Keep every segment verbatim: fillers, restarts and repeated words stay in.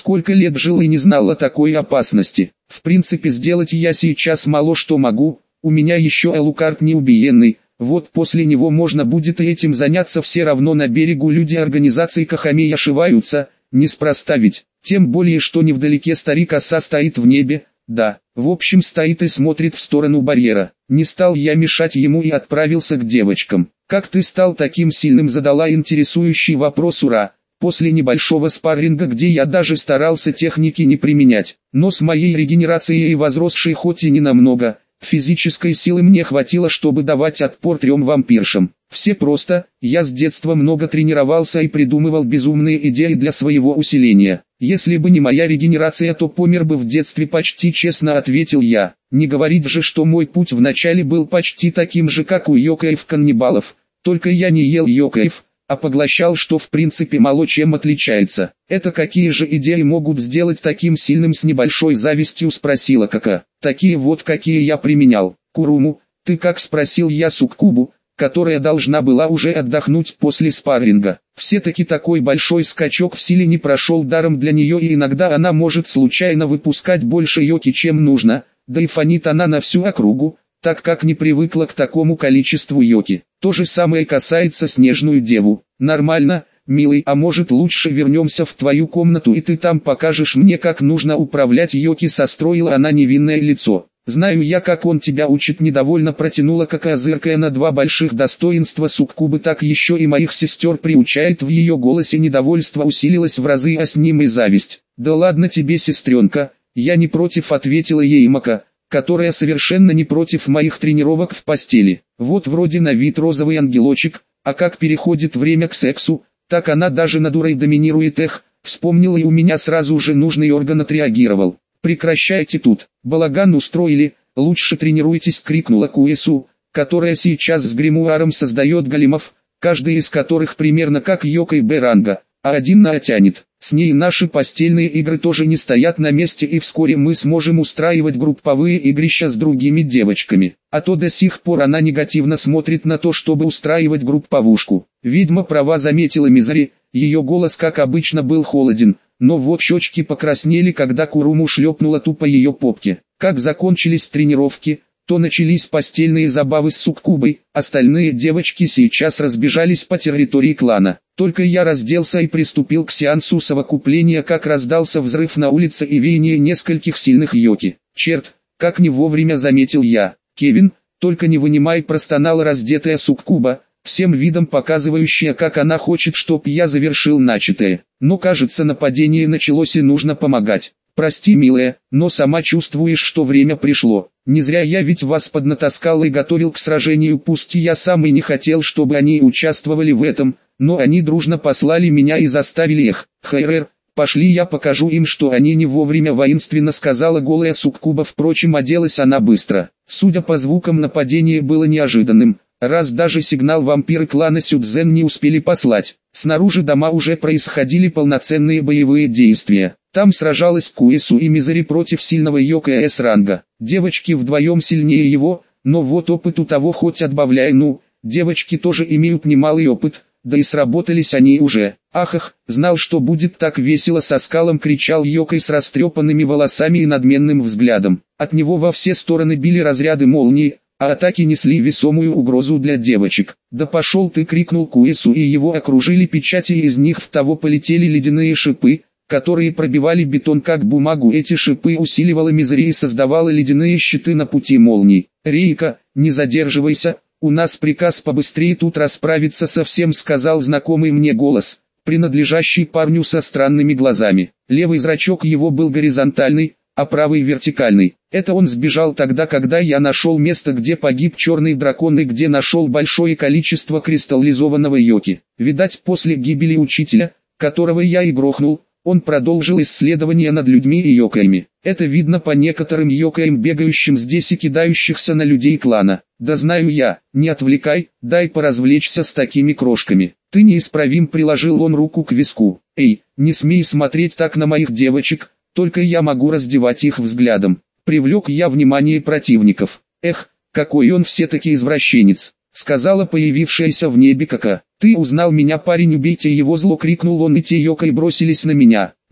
сколько лет жил и не знал о такой опасности. В принципе сделать я сейчас мало что могу, у меня еще Элукард неубиенный, вот после него можно будет и этим заняться, все равно на берегу люди организации Кахамей ошиваются, неспроста ведь, тем более что невдалеке старик Оса стоит в небе, да, в общем стоит и смотрит в сторону барьера. Не стал я мешать ему и отправился к девочкам. «Как ты стал таким сильным?» — задала интересующий вопрос Ура. После небольшого спарринга, где я даже старался техники не применять, но с моей регенерацией и возросшей хоть и не намного, физической силы мне хватило, чтобы давать отпор трем вампиршам. Все просто, я с детства много тренировался и придумывал безумные идеи для своего усиления. Если бы не моя регенерация, то помер бы в детстве почти, честно ответил я. Не говорить же, что мой путь вначале был почти таким же, как у йокаев-каннибалов, только я не ел йокаев, а поглощал, что в принципе мало чем отличается. «Это какие же идеи могут сделать таким сильным?» — с небольшой завистью спросила Кака. «Такие вот, какие я применял. Куруму, ты как?» — спросил я Суккубу, которая должна была уже отдохнуть после спарринга. Все-таки такой большой скачок в силе не прошел даром для нее, и иногда она может случайно выпускать больше йоки, чем нужно, да и фонит она на всю округу, так как не привыкла к такому количеству йоки. То же самое касается Снежную Деву. «Нормально, милый, а может лучше вернемся в твою комнату и ты там покажешь мне, как нужно управлять йоки?» — состроила она невинное лицо. «Знаю я, как он тебя учит», — недовольно протянула Кака, зыркая на два больших достоинства Суккубы, так еще и моих сестер приучает. В ее голосе недовольство усилилось в разы, а с ним и зависть. «Да ладно тебе, сестренка, я не против», — ответила ей Мака, которая совершенно не против моих тренировок в постели. Вот вроде на вид розовый ангелочек, а как переходит время к сексу, так она даже над Урой доминирует. Эх, вспомнила, и у меня сразу же нужный орган отреагировал. «Прекращайте тут, балаган устроили, лучше тренируйтесь», — крикнула Куэсу, которая сейчас с гримуаром создает големов, каждый из которых примерно как Йокой Б-ранга, а один на А тянет. С ней наши постельные игры тоже не стоят на месте, и вскоре мы сможем устраивать групповые игрища с другими девочками. А то до сих пор она негативно смотрит на то, чтобы устраивать групповушку. «Ведьма права», — заметила Мизари, ее голос как обычно был холоден, но вот щечки покраснели, когда Куруму шлепнула тупо ее попке. Как закончились тренировки, то начались постельные забавы с Суккубой, остальные девочки сейчас разбежались по территории клана. Только я разделся и приступил к сеансу совокупления, как раздался взрыв на улице и веяние нескольких сильных йоки. «Черт, как не вовремя», — заметил я. «Кевин, только не вынимай», — простонала раздетая Суккуба, всем видом показывающая, как она хочет, чтоб я завершил начатое. Но кажется, нападение началось и нужно помогать. «Прости, милая, но сама чувствуешь, что время пришло. Не зря я ведь вас поднатаскал и готовил к сражению, пусть я сам и не хотел, чтобы они участвовали в этом, но они дружно послали меня и заставили их. Хайрер, пошли, я покажу им, что они не вовремя», — воинственно сказала голая Суккуба. Впрочем, оделась она быстро. Судя по звукам, нападение было неожиданным, раз даже сигнал вампиры клана Сюдзен не успели послать. Снаружи дома уже происходили полноценные боевые действия. Там сражалась Куэсу и Мизари против сильного йока С-ранга. Девочки вдвоем сильнее его, но вот опыт у того хоть отбавляй. Ну, девочки тоже имеют немалый опыт, да и сработались они уже. «Ахах, знал, что будет так весело», — со скалом кричал йокой с растрепанными волосами и надменным взглядом. От него во все стороны били разряды молнии, а атаки несли весомую угрозу для девочек. «Да пошел ты!» — крикнул Куэсу, и его окружили печати, и из них в того полетели ледяные шипы, которые пробивали бетон как бумагу. Эти шипы усиливала Мизари и создавала ледяные щиты на пути молний. «Рейка, не задерживайся, у нас приказ побыстрее тут расправиться со всем», — сказал знакомый мне голос, принадлежащий парню со странными глазами. Левый зрачок его был горизонтальный, а правый вертикальный. Это он сбежал тогда, когда я нашел место, где погиб черный дракон и где нашел большое количество кристаллизованного йоки. Видать, после гибели учителя, которого я и грохнул, он продолжил исследования над людьми и йокаями. Это видно по некоторым йокаям, бегающим здесь и кидающихся на людей клана. «Да знаю я, не отвлекай, дай поразвлечься с такими крошками. Ты неисправим», — приложил он руку к виску. «Эй, не смей смотреть так на моих девочек, только я могу раздевать их взглядом». Привлек я внимание противников. «Эх, какой он все-таки извращенец», — сказала появившаяся в небе Кака. «Ты узнал меня, парень, убейте его!» — зло крикнул он, и те йокой бросились на меня.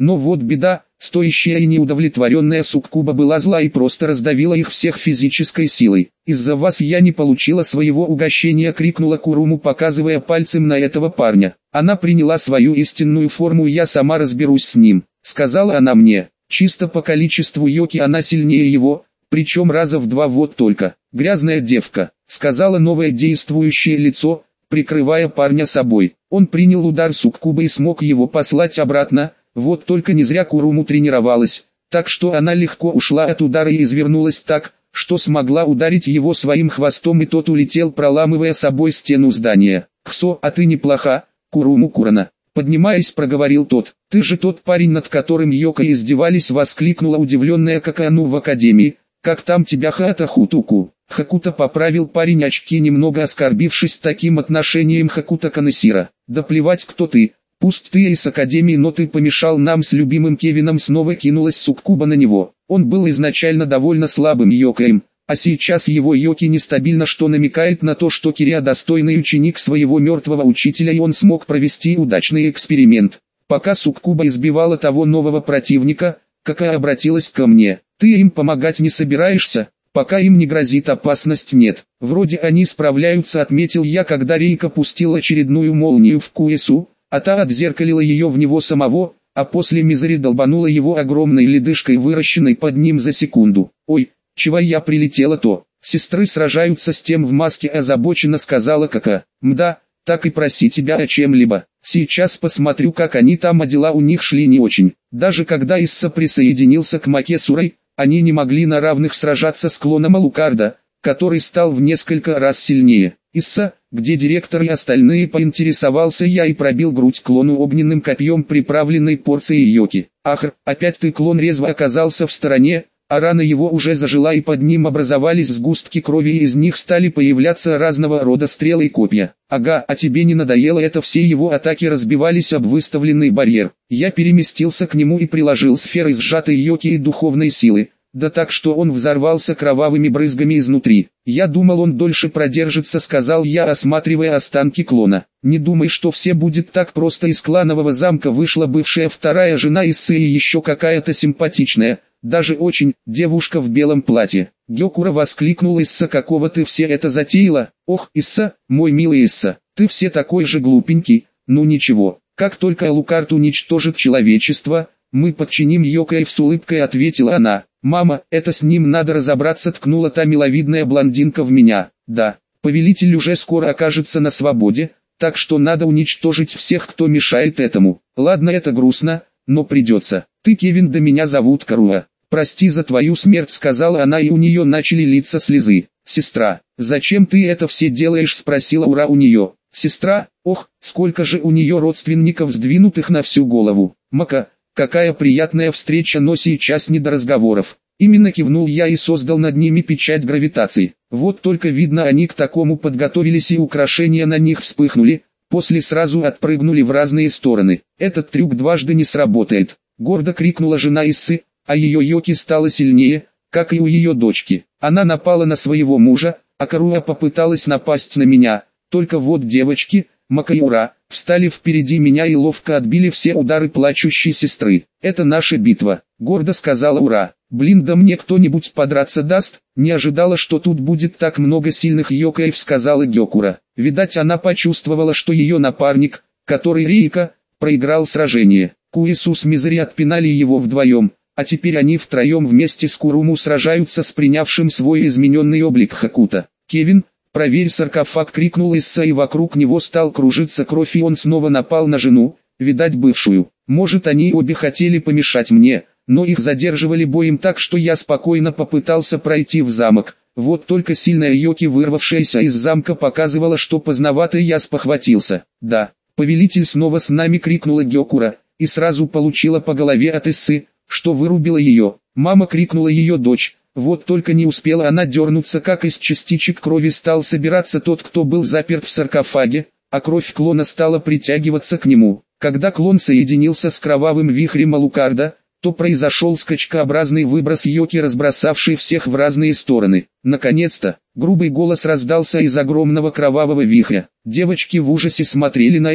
Но вот беда, стоящая и неудовлетворенная суккуба была зла и просто раздавила их всех физической силой. «Из-за вас я не получила своего угощения!» — крикнула Куруму, показывая пальцем на этого парня. «Она приняла свою истинную форму, и я сама разберусь с ним», — сказала она мне. Чисто по количеству йоки она сильнее его, причем раза в два вот только. «Грязная девка», — сказала новое действующее лицо, прикрывая парня собой. Он принял удар суккубы и смог его послать обратно, вот только не зря Куруму тренировалась, так что она легко ушла от удара и извернулась так, что смогла ударить его своим хвостом, и тот улетел, проламывая собой стену здания. «Ксо, а ты неплоха, Куруму Курана», — поднимаясь, проговорил тот. «Ты же тот парень, над которым Йока издевались!» — воскликнула удивленная Какану в академии. «Как там тебя, Хаата Хутуку?» Хакута поправил парень очки, немного оскорбившись таким отношением Хакута Канесира. «Да плевать, кто ты, пусть ты из академии, но ты помешал нам с любимым Кевином!» Снова кинулась суккуба на него. Он был изначально довольно слабым йокаем, а сейчас его йоки нестабильно, что намекает на то, что Кириа достойный ученик своего мертвого учителя, и он смог провести удачный эксперимент. Пока суккуба избивала того нового противника, Какая обратилась ко мне. «Ты им помогать не собираешься?» «Пока им не грозит опасность, нет. Вроде они справляются», — отметил я, когда Рейка пустил очередную молнию в Куэсу, а та отзеркалила ее в него самого, а после Мизери долбанула его огромной ледышкой, выращенной под ним за секунду. «Ой, чего я прилетела-то? Сестры сражаются с тем в маске», — озабоченно сказала Кака. «Мда, так и проси тебя о чем-либо. Сейчас посмотрю, как они там, а дела у них шли не очень». Даже когда Исса присоединился к Макесурой, они не могли на равных сражаться с клоном Алукарда, который стал в несколько раз сильнее. «Исса, где директор и остальные?» — поинтересовался я и пробил грудь клону огненным копьем, приправленной порцией йоки. «Ах, опять ты!» — клон резво оказался в стороне, а рана его уже зажила, и под ним образовались сгустки крови, и из них стали появляться разного рода стрелы и копья. «Ага, а тебе не надоело это?» Все его атаки разбивались об выставленный барьер. Я переместился к нему и приложил сферы сжатой йоки и духовной силы, да так, что он взорвался кровавыми брызгами изнутри. «Я думал, он дольше продержится», — сказал я, осматривая останки клона. «Не думай, что все будет так просто. Из кланового замка вышла бывшая вторая жена Иссы и еще какая-то симпатичная, даже очень, девушка в белом платье». Гёкура воскликнул: «Исса, какого ты все это затеяла?» «Ох, Исса, мой милый Исса, ты все такой же глупенький. Ну ничего, как только Алукард уничтожит человечество, мы подчиним Йокаев», — с улыбкой ответила она. «Мама, это с ним надо разобраться», — ткнула та миловидная блондинка в меня. «Да, повелитель уже скоро окажется на свободе, так что надо уничтожить всех, кто мешает этому. Ладно, это грустно, но придется. Ты, Кевин, да меня зовут Каруа. Прости за твою смерть», — сказала она, и у нее начали литься слезы. «Сестра, зачем ты это все делаешь?» — спросила Ура у нее. «Сестра? Ох, сколько же у нее родственников, сдвинутых на всю голову. Мака, какая приятная встреча, но сейчас не до разговоров». Именно кивнул я и создал над ними печать гравитации. Вот только видно, они к такому подготовились, и украшения на них вспыхнули, после сразу отпрыгнули в разные стороны. «Этот трюк дважды не сработает», — гордо крикнула жена Иссы, а ее йоки стало сильнее, как и у ее дочки. Она напала на своего мужа, а Каруа попыталась напасть на меня. Только вот девочки, Мака и Ура, встали впереди меня и ловко отбили все удары плачущей сестры. «Это наша битва», — гордо сказала Ура. «Блин, да мне кто-нибудь подраться даст?» «Не ожидала, что тут будет так много сильных йокаев», — сказала Гёкура. Видать, она почувствовала, что ее напарник, который Рейка, проиграл сражение. Куэсу с Мизери отпинали его вдвоем, а теперь они втроем вместе с Куруму сражаются с принявшим свой измененный облик Хакута. «Кевин, проверь саркофаг!» — крикнул Исса, и вокруг него стал кружиться кровь, и он снова напал на жену, видать бывшую. Может, они обе хотели помешать мне, но их задерживали боем, так что я спокойно попытался пройти в замок. Вот только сильная йоки, вырвавшаяся из замка, показывала, что поздновато я спохватился. «Да, повелитель снова с нами!» — крикнула Гёкура, и сразу получила по голове от Иссы, что вырубила ее. «Мама!» — крикнула ее дочь. Вот только не успела она дернуться, как из частичек крови стал собираться тот, кто был заперт в саркофаге, а кровь клона стала притягиваться к нему. Когда клон соединился с кровавым вихрем Алукарда, то произошел скачкообразный выброс йоки, разбросавший всех в разные стороны. Наконец-то, грубый голос раздался из огромного кровавого вихря. Девочки в ужасе смотрели на это,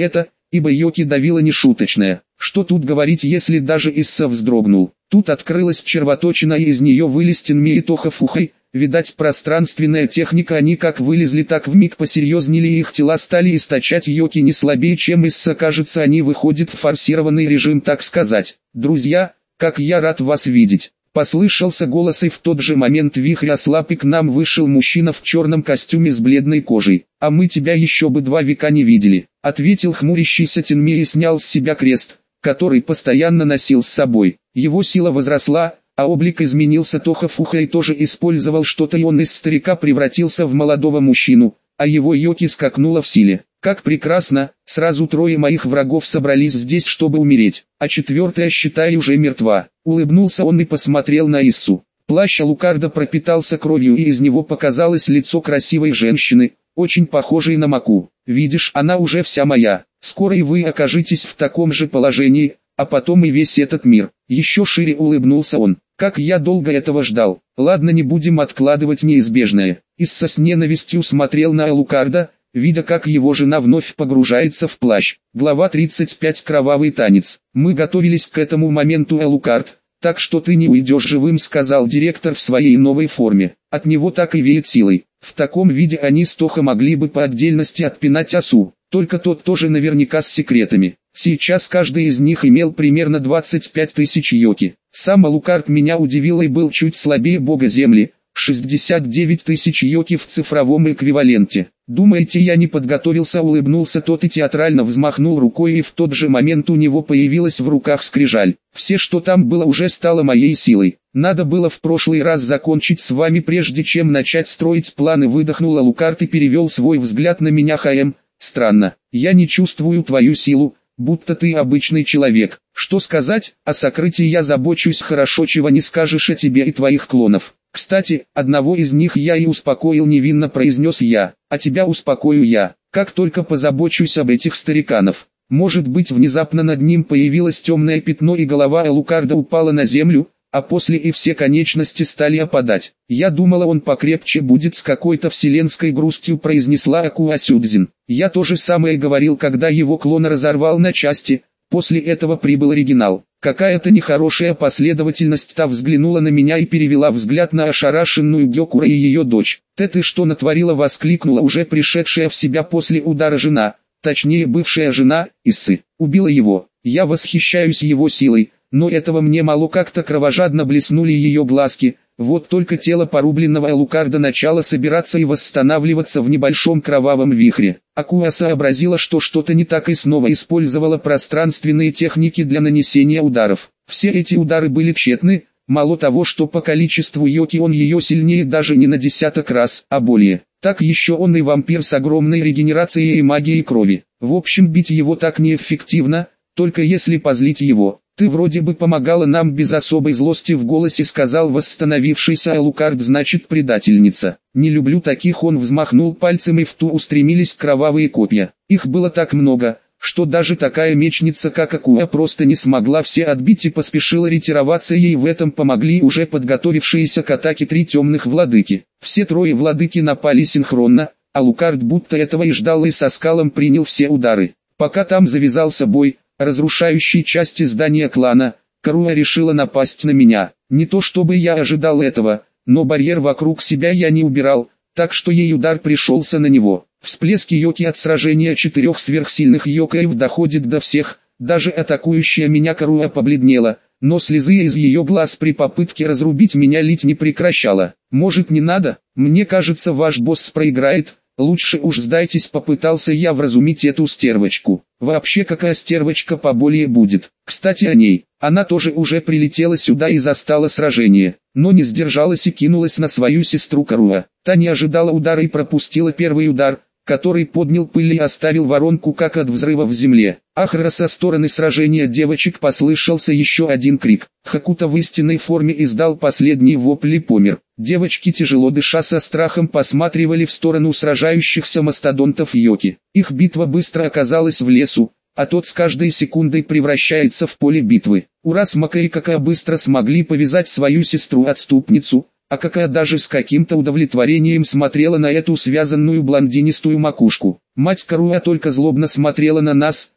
ибо Йоки давила нешуточная. Что тут говорить, если даже Исса вздрогнул. Тут открылась червоточина, и из нее вылез Тенми и Тоха Фухай. Видать, пространственная техника, они как вылезли, так вмиг посерьезнели, и их тела стали источать Йоки не слабее, чем Исса. Кажется, они выходят в форсированный режим, так сказать. «Друзья, как я рад вас видеть!» Послышался голос, и в тот же момент вихрь ослаб, и к нам вышел мужчина в черном костюме с бледной кожей. «А мы тебя еще бы два века не видели», — ответил хмурящийся Тенми и снял с себя крест, который постоянно носил с собой. Его сила возросла, а облик изменился. Тоха Фухай тоже использовал что-то, и он из старика превратился в молодого мужчину, а его Йоки скакнула в силе. Как прекрасно, сразу трое моих врагов собрались здесь, чтобы умереть, а четвертая, считай, уже мертва. Улыбнулся он и посмотрел на Иссу. Плащ Алукарда пропитался кровью, и из него показалось лицо красивой женщины, очень похожей на Маку. «Видишь, она уже вся моя. Скоро и вы окажетесь в таком же положении, а потом и весь этот мир». Еще шире улыбнулся он. «Как я долго этого ждал. Ладно, не будем откладывать неизбежное». Исса с ненавистью смотрел на Алукарда, видя, как его жена вновь погружается в плащ. Глава тридцать пять. Кровавый танец. «Мы готовились к этому моменту, Алукард, так что ты не уйдешь живым», — сказал директор в своей новой форме. От него так и веет силой. В таком виде они с Тоха могли бы по отдельности отпинать Асу, только тот тоже наверняка с секретами. Сейчас каждый из них имел примерно двадцать пять тысяч Йоки. Сам Алукард меня удивил и был чуть слабее бога земли, шестьдесят девять тысяч Йоки в цифровом эквиваленте. «Думаете, я не подготовился?» — улыбнулся тот и театрально взмахнул рукой, и в тот же момент у него появилась в руках скрижаль. «Все, что там было, уже стало моей силой. Надо было в прошлый раз закончить с вами, прежде чем начать строить планы», — выдохнул Алукард и перевел свой взгляд на меня. «ХМ, странно, я не чувствую твою силу, будто ты обычный человек. Что сказать, о сокрытии я забочусь хорошо, чего не скажешь о тебе и твоих клонов. Кстати, одного из них я и успокоил», — невинно произнес я. «А тебя успокою я, как только позабочусь об этих стариканов». Может быть, внезапно над ним появилось темное пятно, и голова Алукарда упала на землю, а после и все конечности стали опадать. «Я думала, он покрепче будет», — с какой-то вселенской грустью произнесла Акуа Сюдзин. «Я то же самое говорил, когда его клон разорвал на части. После этого прибыл оригинал. Какая-то нехорошая последовательность». Та взглянула на меня и перевела взгляд на ошарашенную Гёкура и ее дочь. «Тэ, ты что натворила?» — воскликнула уже пришедшая в себя после удара жена, точнее бывшая жена Иссы. «Убила его. Я восхищаюсь его силой, но этого мне мало». Как-то кровожадно блеснули ее глазки. Вот только тело порубленного Алукарда начало собираться и восстанавливаться в небольшом кровавом вихре. Акуа сообразила, что что-то не так, и снова использовала пространственные техники для нанесения ударов. Все эти удары были тщетны. Мало того, что по количеству Йоки он ее сильнее даже не на десяток раз, а более, так еще он и вампир с огромной регенерацией и магией крови. В общем, бить его так неэффективно, только если позлить его. «Ты вроде бы помогала нам без особой злости», — в голосе сказал восстановившийся Алукард. «Значит, предательница. Не люблю таких». Он взмахнул пальцем, и в ту устремились кровавые копья. Их было так много, что даже такая мечница, как Акуа, просто не смогла все отбить и поспешила ретироваться. Ей в этом помогли уже подготовившиеся к атаке три темных владыки. Все трое владыки напали синхронно, Алукард будто этого и ждал, и со скалом принял все удары. Пока там завязался бой, разрушающие части здания клана, Каруа решила напасть на меня. Не то чтобы я ожидал этого, но барьер вокруг себя я не убирал, так что ей удар пришелся на него. Всплески Йоки от сражения четырех сверхсильных Йокаев доходит до всех, даже атакующая меня Каруа побледнела, но слезы из ее глаз при попытке разрубить меня лить не прекращала. «Может, не надо? Мне кажется, ваш босс проиграет. Лучше уж сдайтесь», — попытался я вразумить эту стервочку. «Вообще, какая стервочка поболее будет? Кстати, о ней. Она тоже уже прилетела сюда и застала сражение, но не сдержалась и кинулась на свою сестру Каруа. Та не ожидала удара и пропустила первый удар, который поднял пыль и оставил воронку, как от взрыва в земле. Ахра!» Со стороны сражения девочек послышался еще один крик. Хакута в истинной форме издал последний вопль и помер. Девочки, тяжело дыша, со страхом посматривали в сторону сражающихся мастодонтов Йоки. Их битва быстро оказалась в лесу, а тот с каждой секундой превращается в поле битвы. Ура! Смака и Кака быстро смогли повязать свою сестру-отступницу, а Кака даже с каким-то удовлетворением смотрела на эту связанную блондинистую макушку. Мать Каруа только злобно смотрела на нас,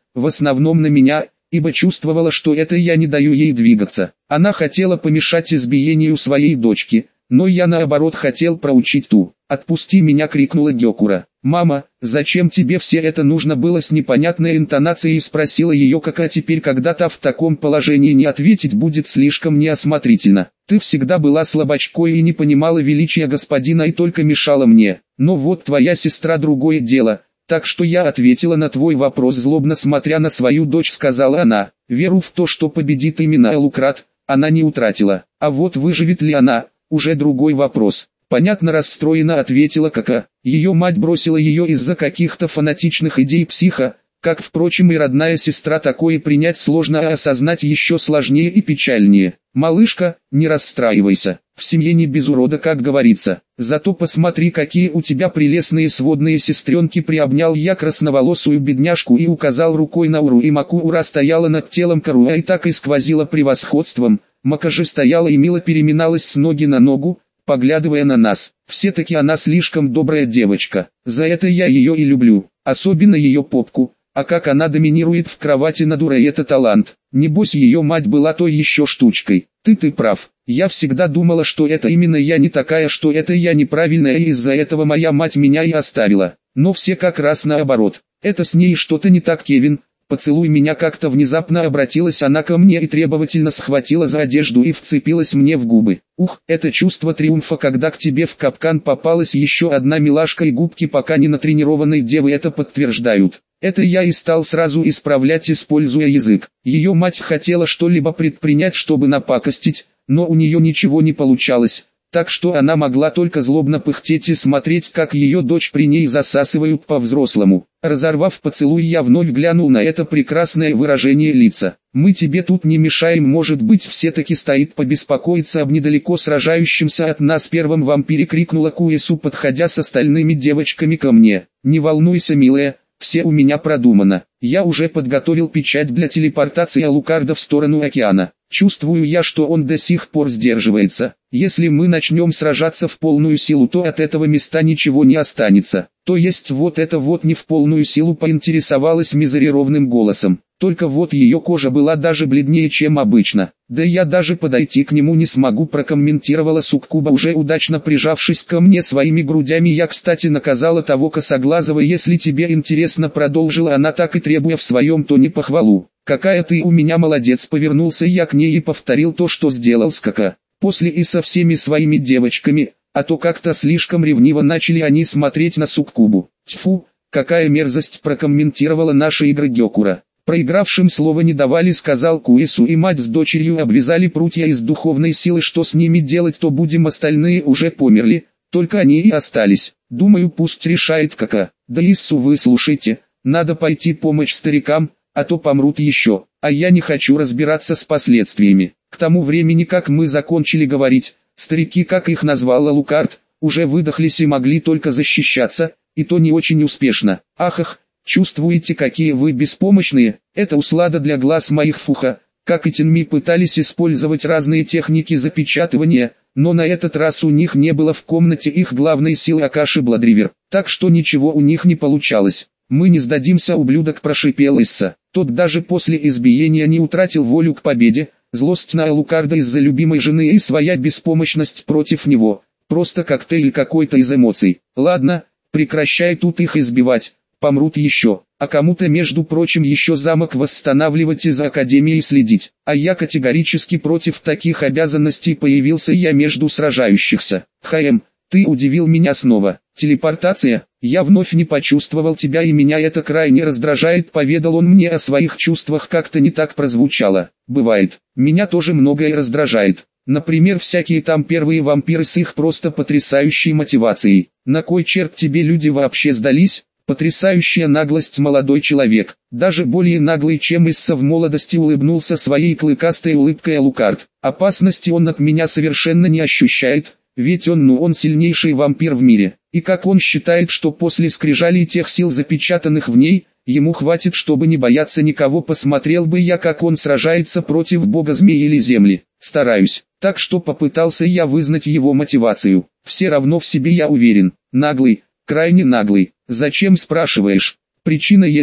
в основном на меня, ибо чувствовала, что это я не даю ей двигаться. Она хотела помешать избиению своей дочки, но я наоборот хотел проучить ту. «Отпусти меня!» — крикнула Гёкура. «Мама, зачем тебе все это нужно было?» — с непонятной интонацией спросила ее, как а теперь, когда та в таком положении, не ответить будет слишком неосмотрительно. «Ты всегда была слабачкой и не понимала величия господина и только мешала мне. Но вот твоя сестра — другое дело. Так что я ответила на твой вопрос, злобно смотря на свою дочь, сказала она. Веру в то, что победит именно Элукрат, она не утратила. А вот выживет ли она, уже другой вопрос». «Понятно», — расстроена ответила Кака. Ее мать бросила ее из-за каких-то фанатичных идей психа, как, впрочем, и родная сестра. Такое принять сложно, а осознать еще сложнее и печальнее. «Малышка, не расстраивайся, в семье не без урода, как говорится. Зато посмотри, какие у тебя прелестные сводные сестренки». Приобнял я красноволосую бедняжку и указал рукой на Уру, и Маку. Ура стояла над телом Каруа и так и сквозила превосходством. Мака же стояла и мило переминалась с ноги на ногу, поглядывая на нас. Все-таки она слишком добрая девочка, за это я ее и люблю, особенно ее попку, а как она доминирует в кровати над Урой — это талант. Небось ее мать была той еще штучкой. Ты ты прав, я всегда думала, что это именно я не такая, что это я неправильная, и из-за этого моя мать меня и оставила. Но все как раз наоборот, это с ней что-то не так, Кевин. «Поцелуй меня!» — как-то внезапно обратилась она ко мне и требовательно схватила за одежду и вцепилась мне в губы. Ух, это чувство триумфа, когда к тебе в капкан попалась еще одна милашка, и губки пока не натренированной девы это подтверждают. Это я и стал сразу исправлять, используя язык. Ее мать хотела что-либо предпринять, чтобы напакостить, но у нее ничего не получалось. Так что она могла только злобно пыхтеть и смотреть, как ее дочь при ней засасывают по-взрослому. Разорвав поцелуй, я вновь глянул на это прекрасное выражение лица. «Мы тебе тут не мешаем, может быть, все-таки стоит побеспокоиться об недалеко сражающемся от нас первом вампире», — крикнула Куэсу, подходя с остальными девочками ко мне. «Не волнуйся, милая, все у меня продумано. Я уже подготовил печать для телепортации Алукарда в сторону океана. Чувствую я, что он до сих пор сдерживается. Если мы начнем сражаться в полную силу, то от этого места ничего не останется». «То есть вот это вот не в полную силу?» — поинтересовалась Мизери ровным голосом. Только вот ее кожа была даже бледнее, чем обычно. «Да я даже подойти к нему не смогу», — прокомментировала Суккуба, уже удачно прижавшись ко мне своими грудями. «Я, кстати, наказала того косоглазого, если тебе интересно», — продолжила она, так и требуя в своем тоне похвалу. «Какая ты у меня молодец!» — повернулся я к ней и повторил то, что сделал с Кака. После и со всеми своими девочками, а то как-то слишком ревниво начали они смотреть на Суккубу. «Тьфу, какая мерзость!» — прокомментировала наша игра Гёкура. «Проигравшим слова не давали», — сказал Куэсу, и мать с дочерью обвязали прутья из духовной силы. «Что с ними делать, то будем, остальные уже померли, только они и остались. Думаю, пусть решает Кака. Да Иссу, вы слушайте, надо пойти помочь старикам, а то помрут еще, а я не хочу разбираться с последствиями». К тому времени, как мы закончили говорить, старики, как их назвал Алукард, уже выдохлись и могли только защищаться, и то не очень успешно. «Ах-ах, чувствуете, какие вы беспомощные? Это услада для глаз моих!» Фуха. Как и Тинми пытались использовать разные техники запечатывания, но на этот раз у них не было в комнате их главной силы Акаши Бладривер, так что ничего у них не получалось. «Мы не сдадимся, ублюдок!» — прошипел Исса. Тот даже после избиения не утратил волю к победе. Злость на Алукарда из-за любимой жены и своя беспомощность против него. Просто коктейль какой-то из эмоций. «Ладно, прекращай тут их избивать, помрут еще. А кому-то, между прочим, еще замок восстанавливать и за Академией следить. А я категорически против таких обязанностей», — появился я между сражающихся. «Хаэм, ты удивил меня снова. Телепортация? Я вновь не почувствовал тебя, и меня это крайне раздражает», — поведал он мне о своих чувствах. Как-то не так прозвучало. «Бывает. Меня тоже многое раздражает. Например, всякие там первые вампиры с их просто потрясающей мотивацией. На кой черт тебе люди вообще сдались?» «Потрясающая наглость, молодой человек, даже более наглый, чем Исса в молодости», — улыбнулся своей клыкастой улыбкой Алукард. «Опасности он от меня совершенно не ощущает, ведь он, ну он сильнейший вампир в мире, и как он считает, что после скрижалей тех сил, запечатанных в ней, ему хватит, чтобы не бояться никого. Посмотрел бы я, как он сражается против бога змей или земли. Стараюсь, так что попытался я вызнать его мотивацию. Все равно в себе я уверен. Наглый, крайне наглый. Зачем, спрашиваешь? Причина есть,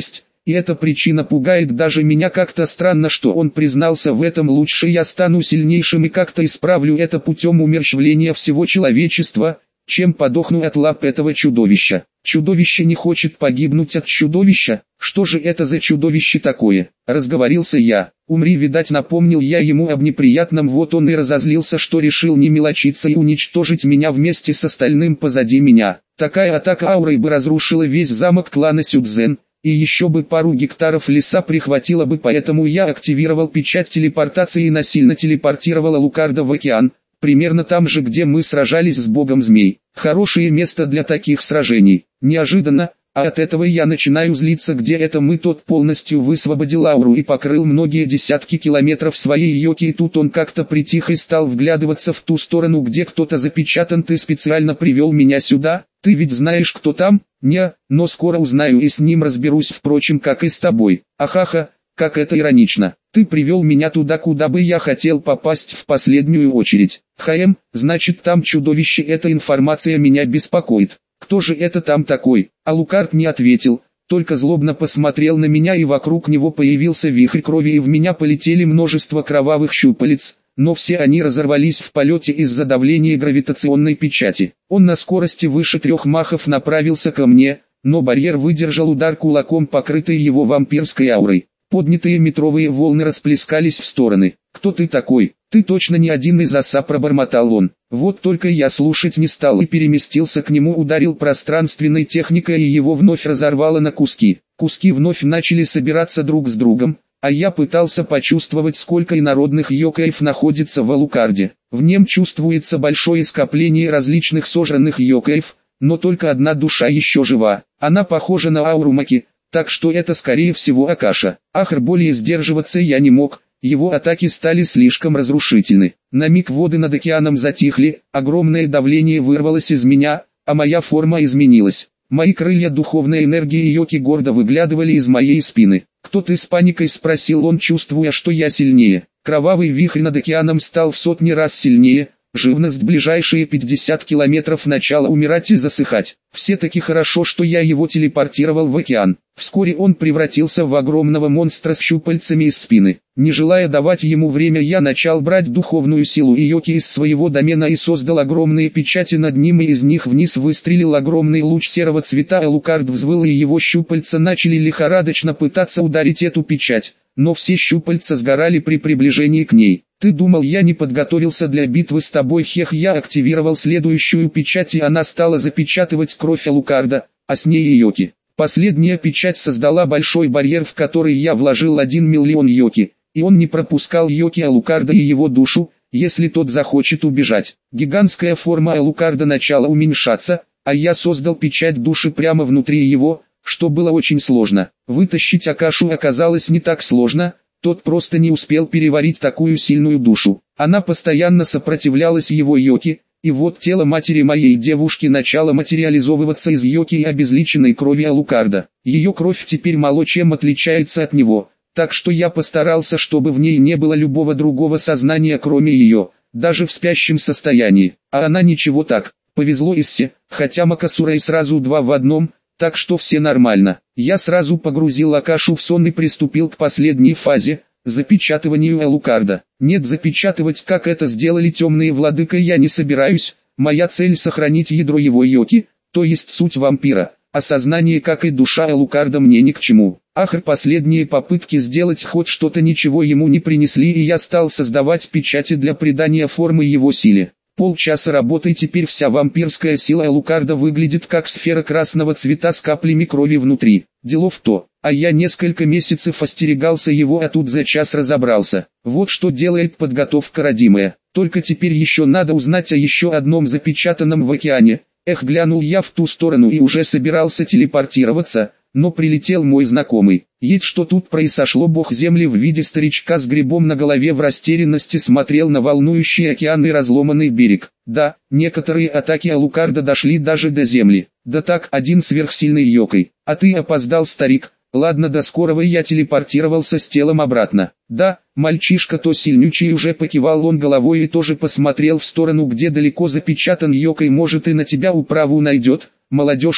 и эта причина пугает даже меня. Как-то странно, что он признался в этом. Лучше я стану сильнейшим и как-то исправлю это путем умерщвления всего человечества, чем подохну от лап этого чудовища. Чудовище не хочет погибнуть от чудовища? Что же это за чудовище такое? Разговорился я. Умри, видать, напомнил я ему об неприятном. Вот он и разозлился, что решил не мелочиться и уничтожить меня вместе с остальным позади меня. Такая атака аурой бы разрушила весь замок клана Сюдзен, и еще бы пару гектаров леса прихватила бы, поэтому я активировал печать телепортации и насильно телепортировал Алукарда в океан, примерно там же, где мы сражались с богом змей. Хорошее место для таких сражений. Неожиданно, а от этого я начинаю злиться, где это мы. Тот полностью высвободил ауру и покрыл многие десятки километров своей йоки, и тут он как-то притих и стал вглядываться в ту сторону, где кто-то запечатан. Ты специально привел меня сюда? Ты ведь знаешь, кто там? Не, но скоро узнаю и с ним разберусь, впрочем, как и с тобой. Ахаха, как это иронично. Ты привел меня туда, куда бы я хотел попасть в последнюю очередь. Хм, значит там чудовище. Эта информация меня беспокоит. Кто же это там такой? Алукард не ответил, только злобно посмотрел на меня, и вокруг него появился вихрь крови, и в меня полетели множество кровавых щупалец, но все они разорвались в полете из-за давления гравитационной печати. Он на скорости выше трех махов направился ко мне, но барьер выдержал удар кулаком, покрытый его вампирской аурой. Поднятые метровые волны расплескались в стороны. «Кто ты такой? Ты точно не один из оса», пробормотал он. Вот только я слушать не стал и переместился к нему, ударил пространственной техникой, и его вновь разорвало на куски. Куски вновь начали собираться друг с другом, а я пытался почувствовать, сколько инородных йокаев находится в Алукарде. В нем чувствуется большое скопление различных сожранных йокаев, но только одна душа еще жива. Она похожа на ауру Маки, так что это скорее всего Акаша. Ахр, более сдерживаться я не мог, его атаки стали слишком разрушительны. На миг воды над океаном затихли, огромное давление вырвалось из меня, а моя форма изменилась. Мои крылья духовной энергии йоки гордо выглядывали из моей спины. «Кто ты?» — с паникой спросил он, чувствуя, что я сильнее. Кровавый вихрь над океаном стал в сотни раз сильнее. Живность ближайшие пятьдесят километров начала умирать и засыхать. Все-таки хорошо, что я его телепортировал в океан. Вскоре он превратился в огромного монстра с щупальцами из спины. Не желая давать ему время, я начал брать духовную силу йоки из своего домена и создал огромные печати над ним, и из них вниз выстрелил огромный луч серого цвета. Алукард взвыл, и его щупальца начали лихорадочно пытаться ударить эту печать, но все щупальца сгорали при приближении к ней. «Ты думал, я не подготовился для битвы с тобой?» Хех, я активировал следующую печать, и она стала запечатывать кровь Алукарда, а с ней и йоки. Последняя печать создала большой барьер, в который я вложил один миллион йоки, и он не пропускал йоки Алукарда и его душу, если тот захочет убежать. Гигантская форма Алукарда начала уменьшаться, а я создал печать души прямо внутри его, что было очень сложно. Вытащить Акашу оказалось не так сложно. Тот просто не успел переварить такую сильную душу. Она постоянно сопротивлялась его йоки, и вот тело матери моей девушки начало материализовываться из йоки и обезличенной крови Алукарда. Ее кровь теперь мало чем отличается от него, так что я постарался, чтобы в ней не было любого другого сознания, кроме ее, даже в спящем состоянии. А она ничего так. Повезло Иссе, хотя Макасурай сразу два в одном, так что все нормально. Я сразу погрузил Акашу в сон и приступил к последней фазе – запечатыванию Алукарда. Нет, запечатывать, как это сделали темные владыка, я не собираюсь. Моя цель – сохранить ядро его йоки, то есть суть вампира, а сознание, как и душа Алукарда, мне ни к чему. Ахр, последние попытки сделать хоть что-то ничего ему не принесли, и я стал создавать печати для придания формы его силе. Полчаса работы, и теперь вся вампирская сила Алукарда выглядит как сфера красного цвета с каплями крови внутри. Делов то, а я несколько месяцев остерегался его, а тут за час разобрался. Вот что делает подготовка родимая. Только теперь еще надо узнать о еще одном запечатанном в океане. Эх, глянул я в ту сторону и уже собирался телепортироваться, но прилетел мой знакомый. Едь, что тут произошло? Бог земли в виде старичка с грибом на голове в растерянности смотрел на волнующий океан и разломанный берег. Да, некоторые атаки Алукарда дошли даже до земли. Да так, один сверхсильный йокой. А ты опоздал, старик. Ладно, до скорого, я телепортировался с телом обратно. Да, мальчишка то сильнючий, уже покивал он головой и тоже посмотрел в сторону, где далеко запечатан йокой. Может, и на тебя управу найдет. Молодежь Хе,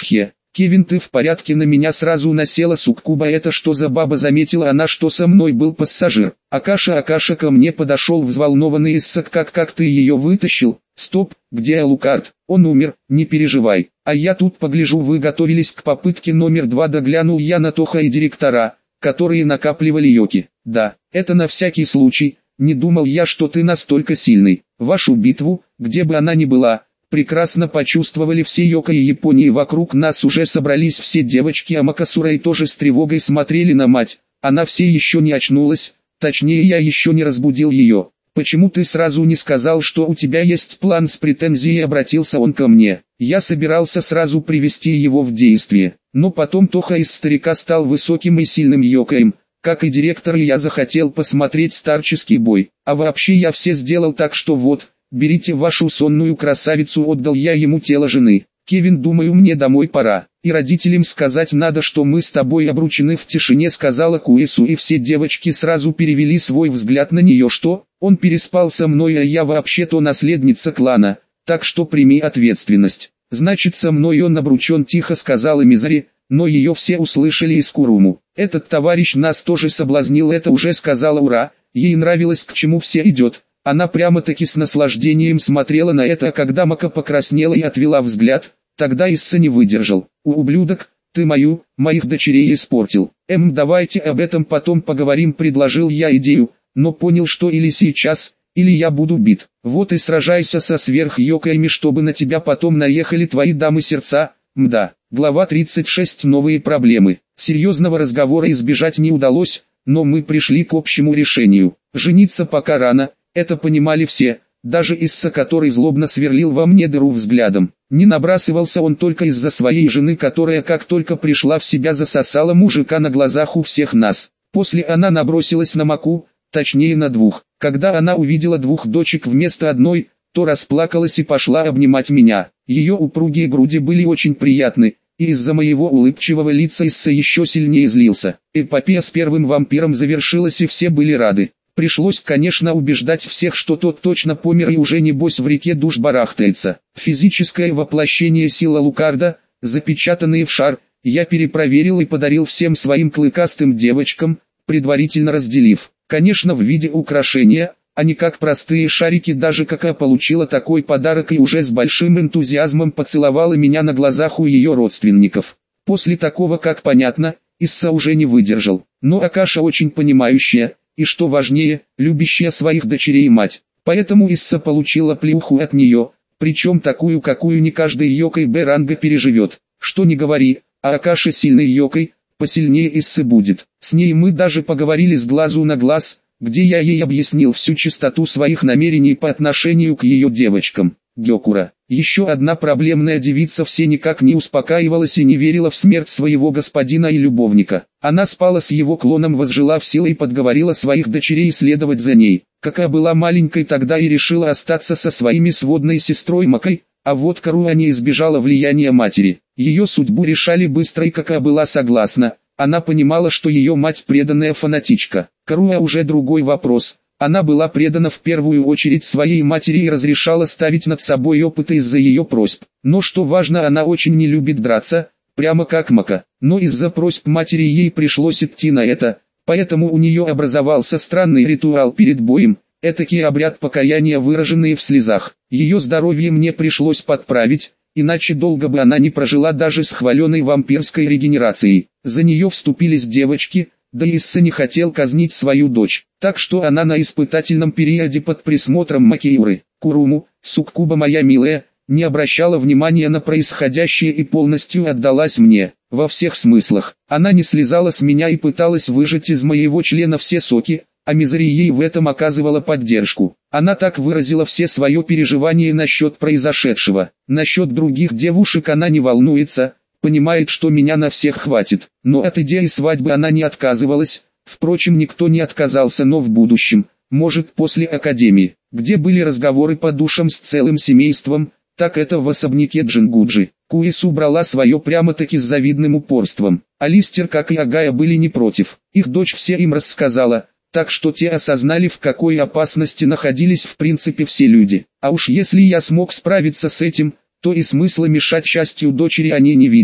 «Кевин, ты в порядке?» На меня сразу насела суккуба. «Это что за баба?» Заметила она, что со мной был пассажир. «Акаша, Акаша!» Ко мне подошел взволнованный Иссак. «Как, как ты ее вытащил?» «Стоп, где Алукард?» «Он умер, не переживай. А я тут погляжу, вы готовились к попытке номер два». Доглянул я на Тоха и директора, которые накапливали йоки. «Да, это на всякий случай. Не думал я, что ты настолько сильный. Вашу битву, где бы она ни была, прекрасно почувствовали все йокаи Японии. Вокруг нас уже собрались все девочки, а Макасура и тоже с тревогой смотрели на мать. Она все еще не очнулась, точнее я еще не разбудил ее. «Почему ты сразу не сказал, что у тебя есть план?» С претензией обратился он ко мне. Я собирался сразу привести его в действие, но потом Тоха из старика стал высоким и сильным йокаем, как и директор, и я захотел посмотреть старческий бой. А вообще я все сделал так, что вот, берите вашу сонную красавицу. Отдал я ему тело жены. «Кевин, думаю, мне домой пора. И родителям сказать надо, что мы с тобой обручены». В тишине сказала Куэсу, и все девочки сразу перевели свой взгляд на нее. «Что? Он переспал со мной, а я вообще-то наследница клана, так что прими ответственность». «Значит, со мной он обручен», тихо сказала Мизари, но ее все услышали из Куруму. «Этот товарищ нас тоже соблазнил». Это уже сказала Ура, ей нравилось, к чему все идет. Она прямо-таки с наслаждением смотрела на это, а когда Мака покраснела и отвела взгляд, тогда Исса не выдержал. «У, ублюдок, ты мою, моих дочерей испортил». «Эм, давайте об этом потом поговорим», предложил я идею, но понял, что или сейчас, или я буду бит. «Вот и сражайся со сверхйокаями, чтобы на тебя потом наехали твои дамы сердца». Мда. Глава тридцать шесть. Новые проблемы. Серьезного разговора избежать не удалось, но мы пришли к общему решению. Жениться пока рано, это понимали все, даже Исса, который злобно сверлил во мне дыру взглядом. Не набрасывался он только из-за своей жены, которая как только пришла в себя засосала мужика на глазах у всех нас. После она набросилась на Маку, точнее на двух. Когда она увидела двух дочек вместо одной, то расплакалась и пошла обнимать меня. Ее упругие груди были очень приятны, и из-за моего улыбчивого лица Исса еще сильнее злился. Эпопея с первым вампиром завершилась, и все были рады. Пришлось, конечно, убеждать всех, что тот точно помер и уже небось в реке душ барахтается. Физическое воплощение сил Алукарда, запечатанные в шар, я перепроверил и подарил всем своим клыкастым девочкам, предварительно разделив. Конечно, в виде украшения, а не как простые шарики. Даже Кака получила такой подарок и уже с большим энтузиазмом поцеловала меня на глазах у ее родственников. После такого, как понятно, Исса уже не выдержал. Но Акаша очень понимающая, и что важнее, любящая своих дочерей мать. Поэтому Исса получила плюху от нее, причем такую, какую не каждый йокай Б-ранга переживет. Что не говори, а Акаша сильный йокай, посильнее Иссы будет. С ней мы даже поговорили с глазу на глаз, где я ей объяснил всю чистоту своих намерений по отношению к ее девочкам. Гёкура, еще одна проблемная девица, все никак не успокаивалась и не верила в смерть своего господина и любовника. Она спала с его клоном, возжелав силой, подговорила своих дочерей следовать за ней. Какая была маленькой тогда и решила остаться со своими сводной сестрой Макой, а вот Каруа не избежала влияния матери. Ее судьбу решали быстро, и Какая была согласна. Она понимала, что ее мать преданная фанатичка. Каруа уже другой вопрос. Она была предана в первую очередь своей матери и разрешала ставить над собой опыты из-за ее просьб. Но что важно, она очень не любит драться, прямо как Мака. Но из-за просьб матери ей пришлось идти на это, поэтому у нее образовался странный ритуал перед боем, этакий обряд покаяния, выраженный в слезах. Ее здоровье мне пришлось подправить, иначе долго бы она не прожила даже с хваленой вампирской регенерацией. За нее вступились девочки, да Исса не хотел казнить свою дочь, так что она на испытательном периоде под присмотром Макиуры. Куруму, суккуба моя милая, не обращала внимания на происходящее и полностью отдалась мне, во всех смыслах. Она не слезала с меня и пыталась выжать из моего члена все соки, а Мизари ей в этом оказывала поддержку. Она так выразила все свое переживание насчет произошедшего. Насчет других девушек она не волнуется, понимает, что меня на всех хватит. Но от идеи свадьбы она не отказывалась. Впрочем, никто не отказался, но в будущем, может после академии, где были разговоры по душам с целым семейством, так это в особняке Джингуджи. Куэсу брала свое прямо-таки с завидным упорством. Алистер, как и Агая, были не против. Их дочь все им рассказала, так что те осознали, в какой опасности находились в принципе все люди. А уж если я смог справиться с этим, то и смысла мешать счастью дочери они не видели.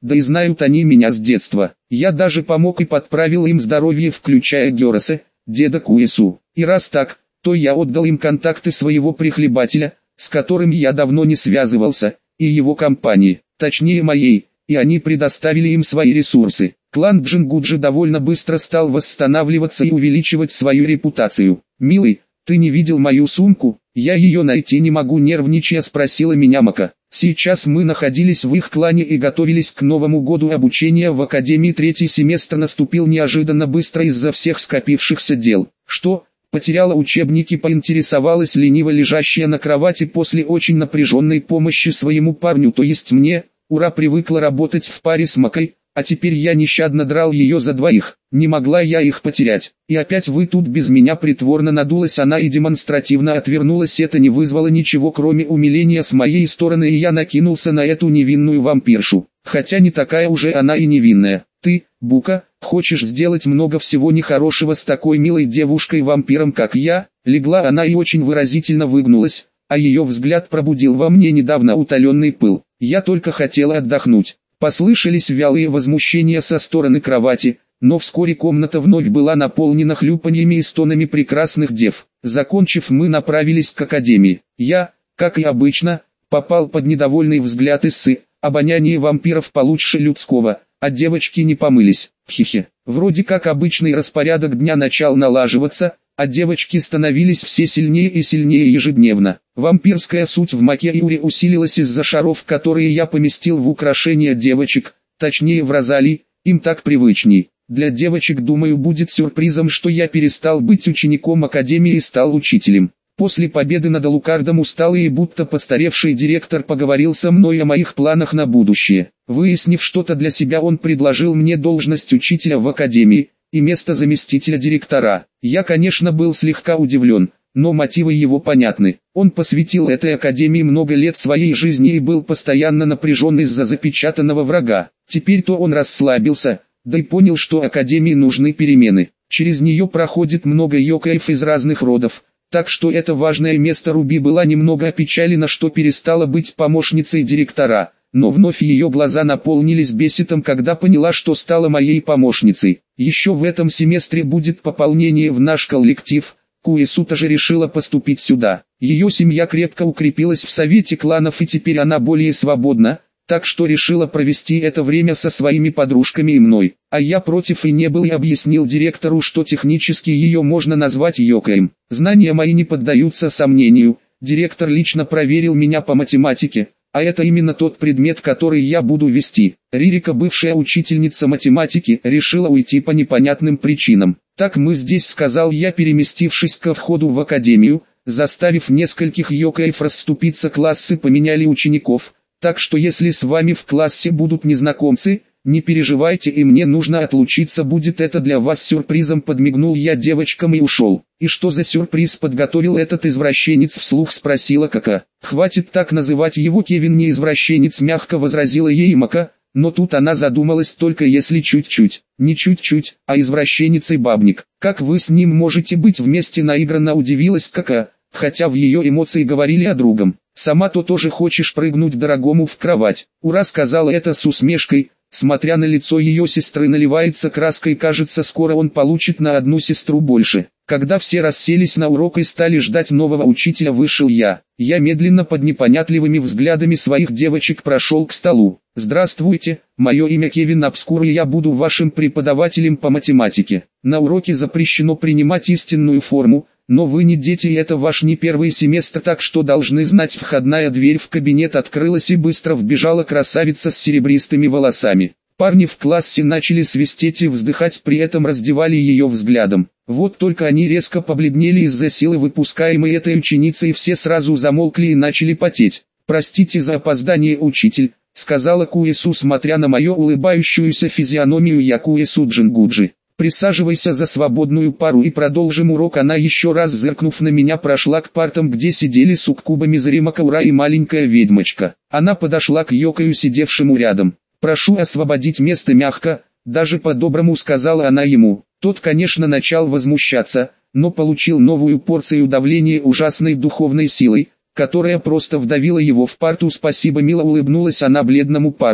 да и знают они меня с детства. Я даже помог и подправил им здоровье, включая Гераса, деда Куэсу. И раз так, то я отдал им контакты своего прихлебателя, с которым я давно не связывался, и его компании, точнее моей, и они предоставили им свои ресурсы. Клан Джингуджи довольно быстро стал восстанавливаться и увеличивать свою репутацию. «Милый, ты не видел мою сумку? Я ее найти не могу», нервничая спросила меня Мака. Сейчас мы находились в их клане и готовились к новому году обучения в академии. Третий семестр наступил неожиданно быстро из-за всех скопившихся дел. «Что, потеряла учебники?» поинтересовалась лениво лежащая на кровати после очень напряженной помощи своему парню, то есть мне. Ура, привыкла работать в паре с Макой, а теперь я нещадно драл ее за двоих. Не могла я их потерять. И опять вы тут без меня? Притворно надулась она и демонстративно отвернулась. Это не вызвало ничего, кроме умиления с моей стороны, и я накинулся на эту невинную вампиршу. Хотя не такая уже она и невинная. «Ты, Бука, хочешь сделать много всего нехорошего с такой милой девушкой-вампиром, как я?» Легла она и очень выразительно выгнулась, а ее взгляд пробудил во мне недавно утоленный пыл. Я только хотела отдохнуть. Послышались вялые возмущения со стороны кровати, но вскоре комната вновь была наполнена хлюпаньями и стонами прекрасных дев. Закончив, мы направились к академии. Я, как и обычно, попал под недовольный взгляд Иссы. Обоняние вампиров получше людского, а девочки не помылись. Хихи. Вроде как обычный распорядок дня начал налаживаться, а девочки становились все сильнее и сильнее ежедневно. Вампирская суть в Макеюре усилилась из-за шаров, которые я поместил в украшения девочек, точнее в розалии, им так привычней. Для девочек, думаю, будет сюрпризом, что я перестал быть учеником академии и стал учителем. После победы над Алукардом усталый и будто постаревший директор поговорил со мной о моих планах на будущее. Выяснив что-то для себя, он предложил мне должность учителя в академии и место заместителя директора. Я, конечно, был слегка удивлен, но мотивы его понятны. Он посвятил этой академии много лет своей жизни и был постоянно напряжен из-за запечатанного врага. Теперь-то он расслабился, да и понял, что академии нужны перемены. Через нее проходит много йокаев из разных родов, так что это важное место Руби была немного опечалена, что перестала быть помощницей директора. Но вновь ее глаза наполнились беситом, когда поняла, что стала моей помощницей. Еще в этом семестре будет пополнение в наш коллектив. Куэсу тоже решила поступить сюда. Ее семья крепко укрепилась в совете кланов и теперь она более свободна, так что решила провести это время со своими подружками и мной. А я против и не был, и объяснил директору, что технически ее можно назвать йокаем. Знания мои не поддаются сомнению. Директор лично проверил меня по математике. А это именно тот предмет, который я буду вести. Ририка, бывшая учительница математики, решила уйти по непонятным причинам. «Так мы здесь», — сказал я, переместившись ко входу в академию, заставив нескольких йокаев расступиться. Классы поменяли учеников, так что если с вами в классе будут незнакомцы, не переживайте, и мне нужно отлучиться, будет это для вас сюрпризом. Подмигнул я девочкам и ушел. «И что за сюрприз подготовил этот извращенец?» — вслух спросила Кака. «Хватит так называть его, Кевин не извращенец», — мягко возразила ей Мака, но тут она задумалась, только если чуть-чуть, не чуть-чуть, а извращенец и бабник. «Как вы с ним можете быть вместе?» — наигранно удивилась Кака, хотя в ее эмоции говорили о другом. «Сама-то тоже хочешь прыгнуть дорогому в кровать?» Ура, сказала это с усмешкой. Смотря на лицо ее сестры, наливается краской, кажется, скоро он получит на одну сестру больше. Когда все расселись на урок и стали ждать нового учителя, вышел я. Я медленно под непонятливыми взглядами своих девочек прошел к столу. «Здравствуйте, мое имя Кевин Обскур, и я буду вашим преподавателем по математике. На уроке запрещено принимать истинную форму, но вы не дети, и это ваш не первый семестр, так что должны знать». Входная дверь в кабинет открылась и быстро вбежала красавица с серебристыми волосами. Парни в классе начали свистеть и вздыхать, при этом раздевали ее взглядом. Вот только они резко побледнели из-за силы, выпускаемой этой ученицей, и все сразу замолкли и начали потеть. «Простите за опоздание, учитель», — сказала Куэсу, смотря на мою улыбающуюся физиономию. «Я Куэсу Джингуджи. Присаживайся за свободную пару и продолжим урок». Она, еще раз зыркнув на меня, прошла к партам, где сидели суккуба Мизарима Каура и маленькая ведьмочка. Она подошла к йокаю, сидевшему рядом. «Прошу освободить место», — мягко, даже по-доброму сказала она ему. Тот, конечно, начал возмущаться, но получил новую порцию давления ужасной духовной силой, которая просто вдавила его в парту. «Спасибо», — мило улыбнулась она бледному парню.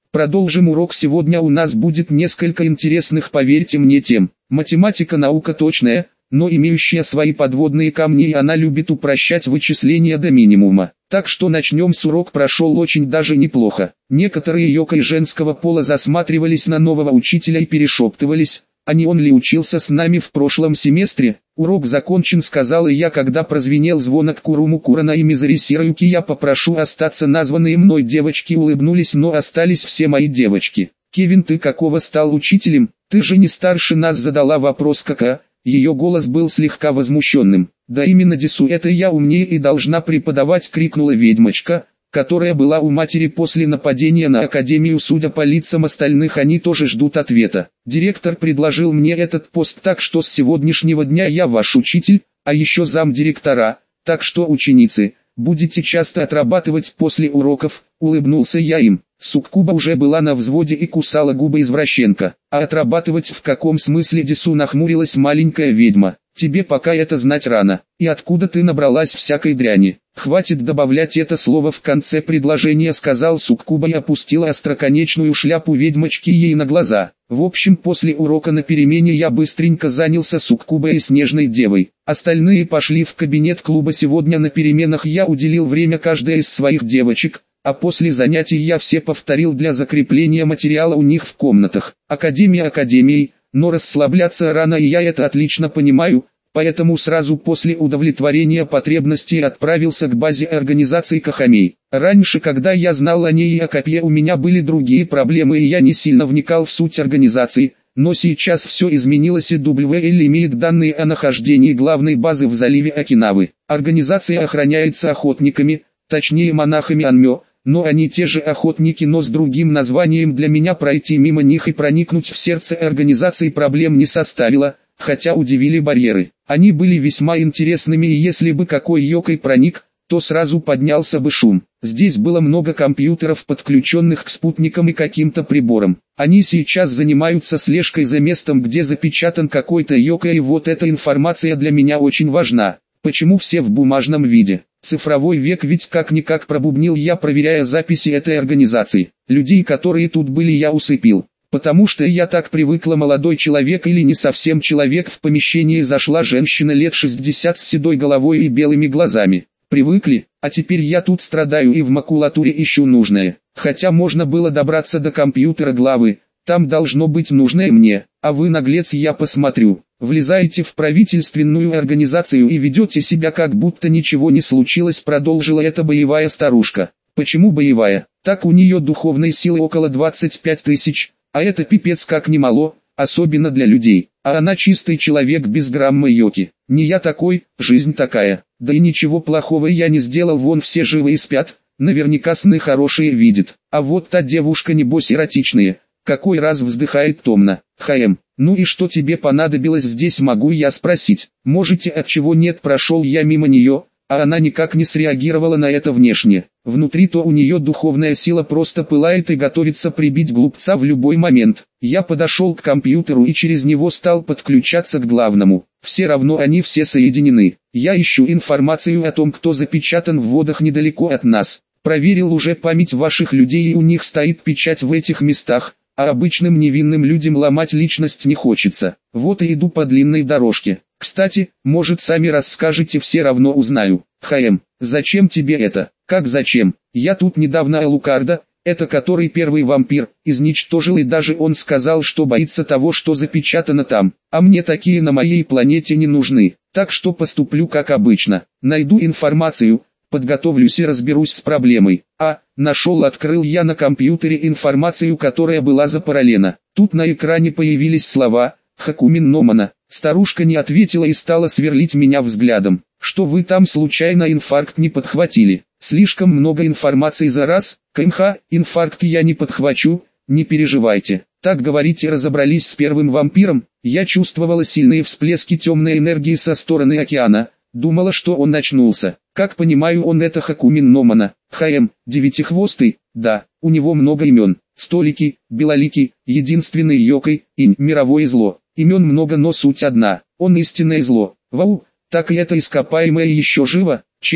Продолжим урок. Сегодня у нас будет несколько интересных, поверьте мне, тем. Математика наука точная, но имеющая свои подводные камни, и она любит упрощать вычисления до минимума. Так что начнем с урок. Прошел очень даже неплохо. Некоторые йокой женского пола засматривались на нового учителя и перешептывались, а не он ли учился с нами в прошлом семестре. Урок закончен, сказал и я, когда прозвенел звонок Куруму Курана и Мизари Сироюки. Я попрошу остаться. Названные мной девочки улыбнулись, но остались все мои девочки. Кевин, ты какого стал учителем? Ты же не старше нас, задала вопрос Кака. Ее голос был слегка возмущенным. Да именно, Дису, это я умнее и должна преподавать, крикнула ведьмочка, которая была у матери после нападения на академию. Судя по лицам остальных, они тоже ждут ответа. Директор предложил мне этот пост, так что с сегодняшнего дня я ваш учитель, а еще замдиректора, так что, ученицы, будете часто отрабатывать после уроков, улыбнулся я им. Суккуба уже была на взводе и кусала губы извращенка. А отрабатывать в каком смысле, Дису, нахмурилась маленькая ведьма. Тебе пока это знать рано. И откуда ты набралась всякой дряни? Хватит добавлять это слово в конце предложения, сказал Суккуба и опустила остроконечную шляпу ведьмочки ей на глаза. В общем, после урока на перемене я быстренько занялся Суккубой и Снежной Девой. Остальные пошли в кабинет клуба. Сегодня на переменах я уделил время каждой из своих девочек, а после занятий я все повторил для закрепления материала у них в комнатах. Академия академией, но расслабляться рано, и я это отлично понимаю, поэтому сразу после удовлетворения потребностей отправился к базе организации Кахамей. Раньше, когда я знал о ней и о копье, у меня были другие проблемы и я не сильно вникал в суть организации, но сейчас все изменилось, и дабл ю эл имеет данные о нахождении главной базы в заливе Окинавы. Организация охраняется охотниками, точнее монахами Анмё, но они те же охотники, но с другим названием. Для меня пройти мимо них и проникнуть в сердце организации проблем не составило, хотя удивили барьеры. Они были весьма интересными, и если бы какой йокой проник, то сразу поднялся бы шум. Здесь было много компьютеров, подключенных к спутникам и каким-то приборам. Они сейчас занимаются слежкой за местом, где запечатан какой-то йокой, и вот эта информация для меня очень важна. Почему все в бумажном виде? Цифровой век ведь, как-никак, пробубнил я, проверяя записи этой организации. Людей, которые тут были, я усыпил. Потому что я так привыкла. Молодой человек или не совсем человек, в помещении зашла женщина лет шестьдесят с седой головой и белыми глазами. Привыкли, а теперь я тут страдаю и в макулатуре ищу нужное. Хотя можно было добраться до компьютера главы, там должно быть нужное мне. А вы, наглец, я посмотрю, влезаете в правительственную организацию и ведете себя, как будто ничего не случилось, продолжила эта боевая старушка. Почему боевая? Так у нее духовной силы около двадцати пяти тысяч, а это пипец как немало, особенно для людей. А она чистый человек без грамма йоки. Не я такой, жизнь такая. Да и ничего плохого я не сделал, вон все живы и спят, наверняка сны хорошие видит. А вот та девушка небось эротичная. Какой раз, вздыхает томно. Хаем, ну и что тебе понадобилось здесь, могу я спросить? Можете, от чего нет? Прошел я мимо нее, а она никак не среагировала на это внешне. Внутри то у нее духовная сила просто пылает и готовится прибить глупца в любой момент. Я подошел к компьютеру и через него стал подключаться к главному. Все равно они все соединены. Я ищу информацию о том, кто запечатан в водах недалеко от нас. Проверил уже память ваших людей, и у них стоит печать в этих местах. А обычным невинным людям ломать личность не хочется. Вот и иду по длинной дорожке. Кстати, может, сами расскажете, все равно узнаю. Хаем, зачем тебе это? Как зачем? Я тут недавно Алукарда, это который первый вампир, изничтожил, и даже он сказал, что боится того, что запечатано там. А мне такие на моей планете не нужны. Так что поступлю как обычно. Найду информацию, подготовлюсь и разберусь с проблемой. А, нашел, открыл я на компьютере информацию, которая была запараллена. Тут на экране появились слова «Хакумин Номана». Старушка не ответила и стала сверлить меня взглядом. Что вы там случайно инфаркт не подхватили? Слишком много информации за раз? КМХ, инфаркт я не подхвачу, не переживайте. Так говорите, разобрались с первым вампиром? Я чувствовала сильные всплески темной энергии со стороны океана. Думала, что он очнулся. Как понимаю, он это Хакумин Номана. ХМ, девятихвостый, да, у него много имен. Столики, Белоликий, единственный йокой, инь, мировое зло. Имен много, но суть одна. Он истинное зло. Вау, так и это ископаемое еще живо? Черт,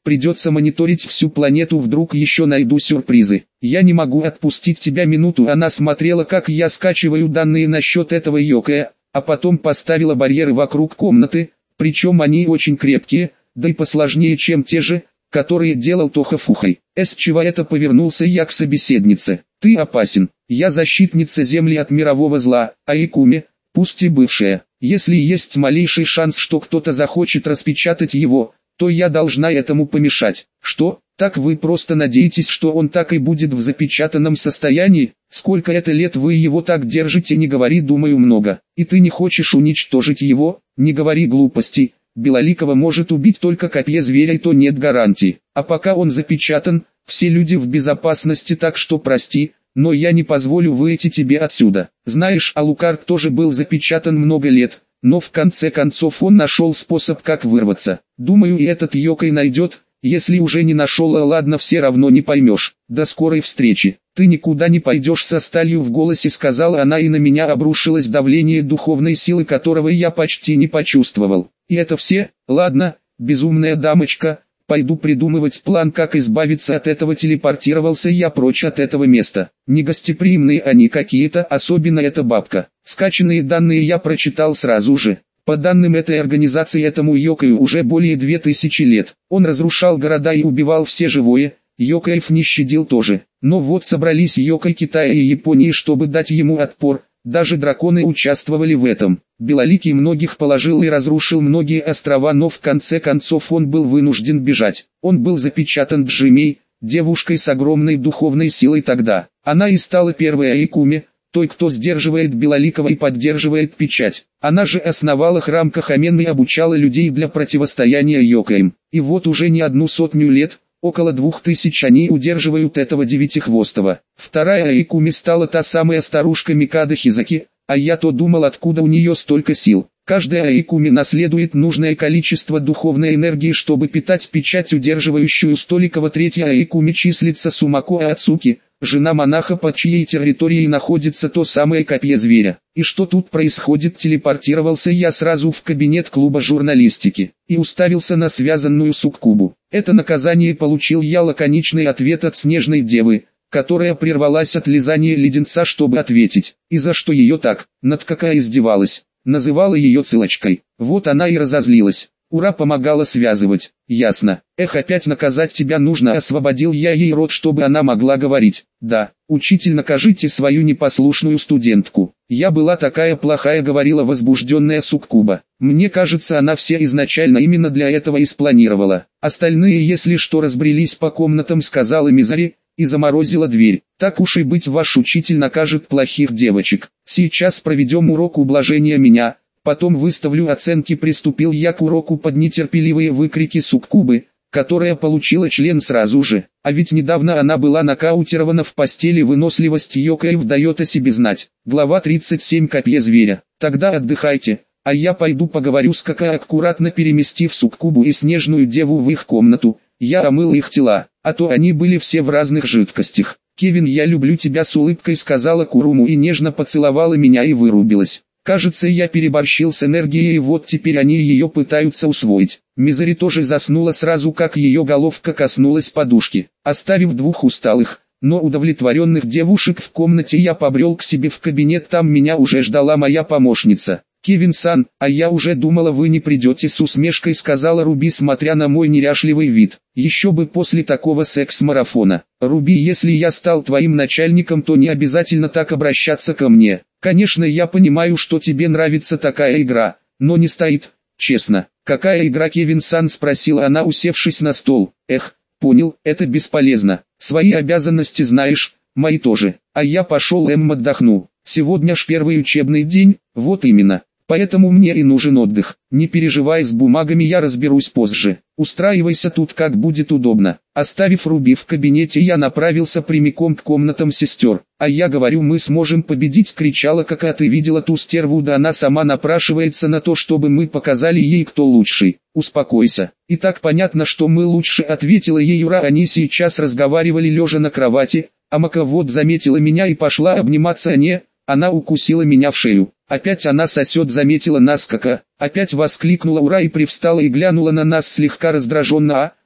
Придется мониторить всю планету, вдруг еще найду сюрпризы. Я не могу отпустить тебя минуту. Она смотрела, как я скачиваю данные насчет этого Йокая, а потом поставила барьеры вокруг комнаты, причем они очень крепкие, да и посложнее, чем те же, которые делал Тоха Фухой. С чего это повернулся я к собеседнице. Ты опасен. Я защитница Земли от мирового зла, Айкуми, пусть и бывшая. Если есть малейший шанс, что кто-то захочет распечатать его, то я должна этому помешать. Что? Так вы просто надеетесь, что он так и будет в запечатанном состоянии? Сколько это лет вы его так держите? Не говори, думаю, много. И ты не хочешь уничтожить его? Не говори глупостей. Белоликого может убить только копье зверя, и то нет гарантии. А пока он запечатан, все люди в безопасности, так что прости, но я не позволю выйти тебе отсюда. Знаешь, Алукард тоже был запечатан много лет, но в конце концов он нашел способ, как вырваться. Думаю, и этот Йокай найдет, если уже не нашел, а ладно, все равно не поймешь. До скорой встречи. Ты никуда не пойдешь, со сталью в голосе сказала она, и на меня обрушилось давление духовной силы, которого я почти не почувствовал. И это все? Ладно, безумная дамочка, пойду придумывать план, как избавиться от этого. Телепортировался я прочь от этого места. Негостеприимные они какие-то, особенно эта бабка. Скачанные данные я прочитал сразу же. По данным этой организации, этому Йокаю уже более две тысячи лет. Он разрушал города и убивал все живое, Йокаев не щадил тоже. Но вот собрались Йокай Китая и Японии, чтобы дать ему отпор. Даже драконы участвовали в этом. Белоликий многих положил и разрушил многие острова, но в конце концов он был вынужден бежать. Он был запечатан Джимей, девушкой с огромной духовной силой тогда. Она и стала первой Айкуми, той, кто сдерживает Белоликого и поддерживает печать. Она же основала храм Кахамен и обучала людей для противостояния Йокаям. И вот уже не одну сотню лет, около двух тысяч, они удерживают этого девятихвостого. Вторая Айкуми стала та самая старушка Микада Хизаки, а я-то думал, откуда у нее столько сил. Каждая Айкуми наследует нужное количество духовной энергии, чтобы питать печать, удерживающую столикова. Третья Айкуми числится Сумако Ацуки, жена монаха, под чьей территорией находится то самое копье зверя. И что тут происходит? Телепортировался я сразу в кабинет клуба журналистики и уставился на связанную суккубу. Это наказание получил я. Лаконичный ответ от Снежной Девы, которая прервалась от лизания леденца, чтобы ответить. И за что ее так? Над какая издевалась? Называла ее цилочкой. Вот она и разозлилась. Ура, помогала связывать. Ясно. Эх, опять наказать тебя нужно. Освободил я ей рот, чтобы она могла говорить. Да, учитель, накажите свою непослушную студентку. Я была такая плохая, говорила возбужденная суккуба. Мне кажется, она все изначально именно для этого и спланировала. Остальные, если что, разбрелись по комнатам, сказала Мизари, и заморозила дверь. Так уж и быть, ваш учитель накажет плохих девочек. Сейчас проведем урок ублажения меня, потом выставлю оценки. Приступил я к уроку под нетерпеливые выкрики суккубы, которая получила член сразу же. А ведь недавно она была нокаутирована в постели. Выносливость Йокаев дает о себе знать. Глава тридцать семь. Копье зверя. Тогда отдыхайте, а я пойду поговорю с Кака. Аккуратно переместив суккубу и Снежную Деву в их комнату, я омыл их тела, а то они были все в разных жидкостях. «Кевин, я люблю тебя», с улыбкой сказала Куруму и нежно поцеловала меня и вырубилась. Кажется, я переборщил с энергией, и вот теперь они ее пытаются усвоить. Мизари тоже заснула сразу, как ее головка коснулась подушки. Оставив двух усталых, но удовлетворенных девушек в комнате, я побрел к себе в кабинет. Там меня уже ждала моя помощница. «Кевин-сан, а я уже думала, вы не придете», с усмешкой сказала Руби, смотря на мой неряшливый вид. «Еще бы после такого секс-марафона. Руби, если я стал твоим начальником, то не обязательно так обращаться ко мне. Конечно, я понимаю, что тебе нравится такая игра, но не стоит, честно». «Какая игра, Кевин-сан?» спросила она, усевшись на стол. «Эх, понял, это бесполезно. Свои обязанности знаешь, мои тоже. А я пошел, Эм, отдохну. Сегодня ж первый учебный день». «Вот именно. Поэтому мне и нужен отдых. Не переживай, с бумагами я разберусь позже. Устраивайся тут, как будет удобно». Оставив Руби в кабинете, я направился прямиком к комнатам сестер. «А я говорю, мы сможем победить», кричала Кака. «Ты видела ту стерву? Да она сама напрашивается на то, чтобы мы показали ей, кто лучший». «Успокойся. И так понятно, что мы лучше», ответила ей Юра. Они сейчас разговаривали лежа на кровати, а Мака вот заметила меня и пошла обниматься. «Не». Она укусила меня в шею. «Опять она сосет», заметила нас Кака. Опять воскликнула Ура и привстала и глянула на нас слегка раздраженно. «А,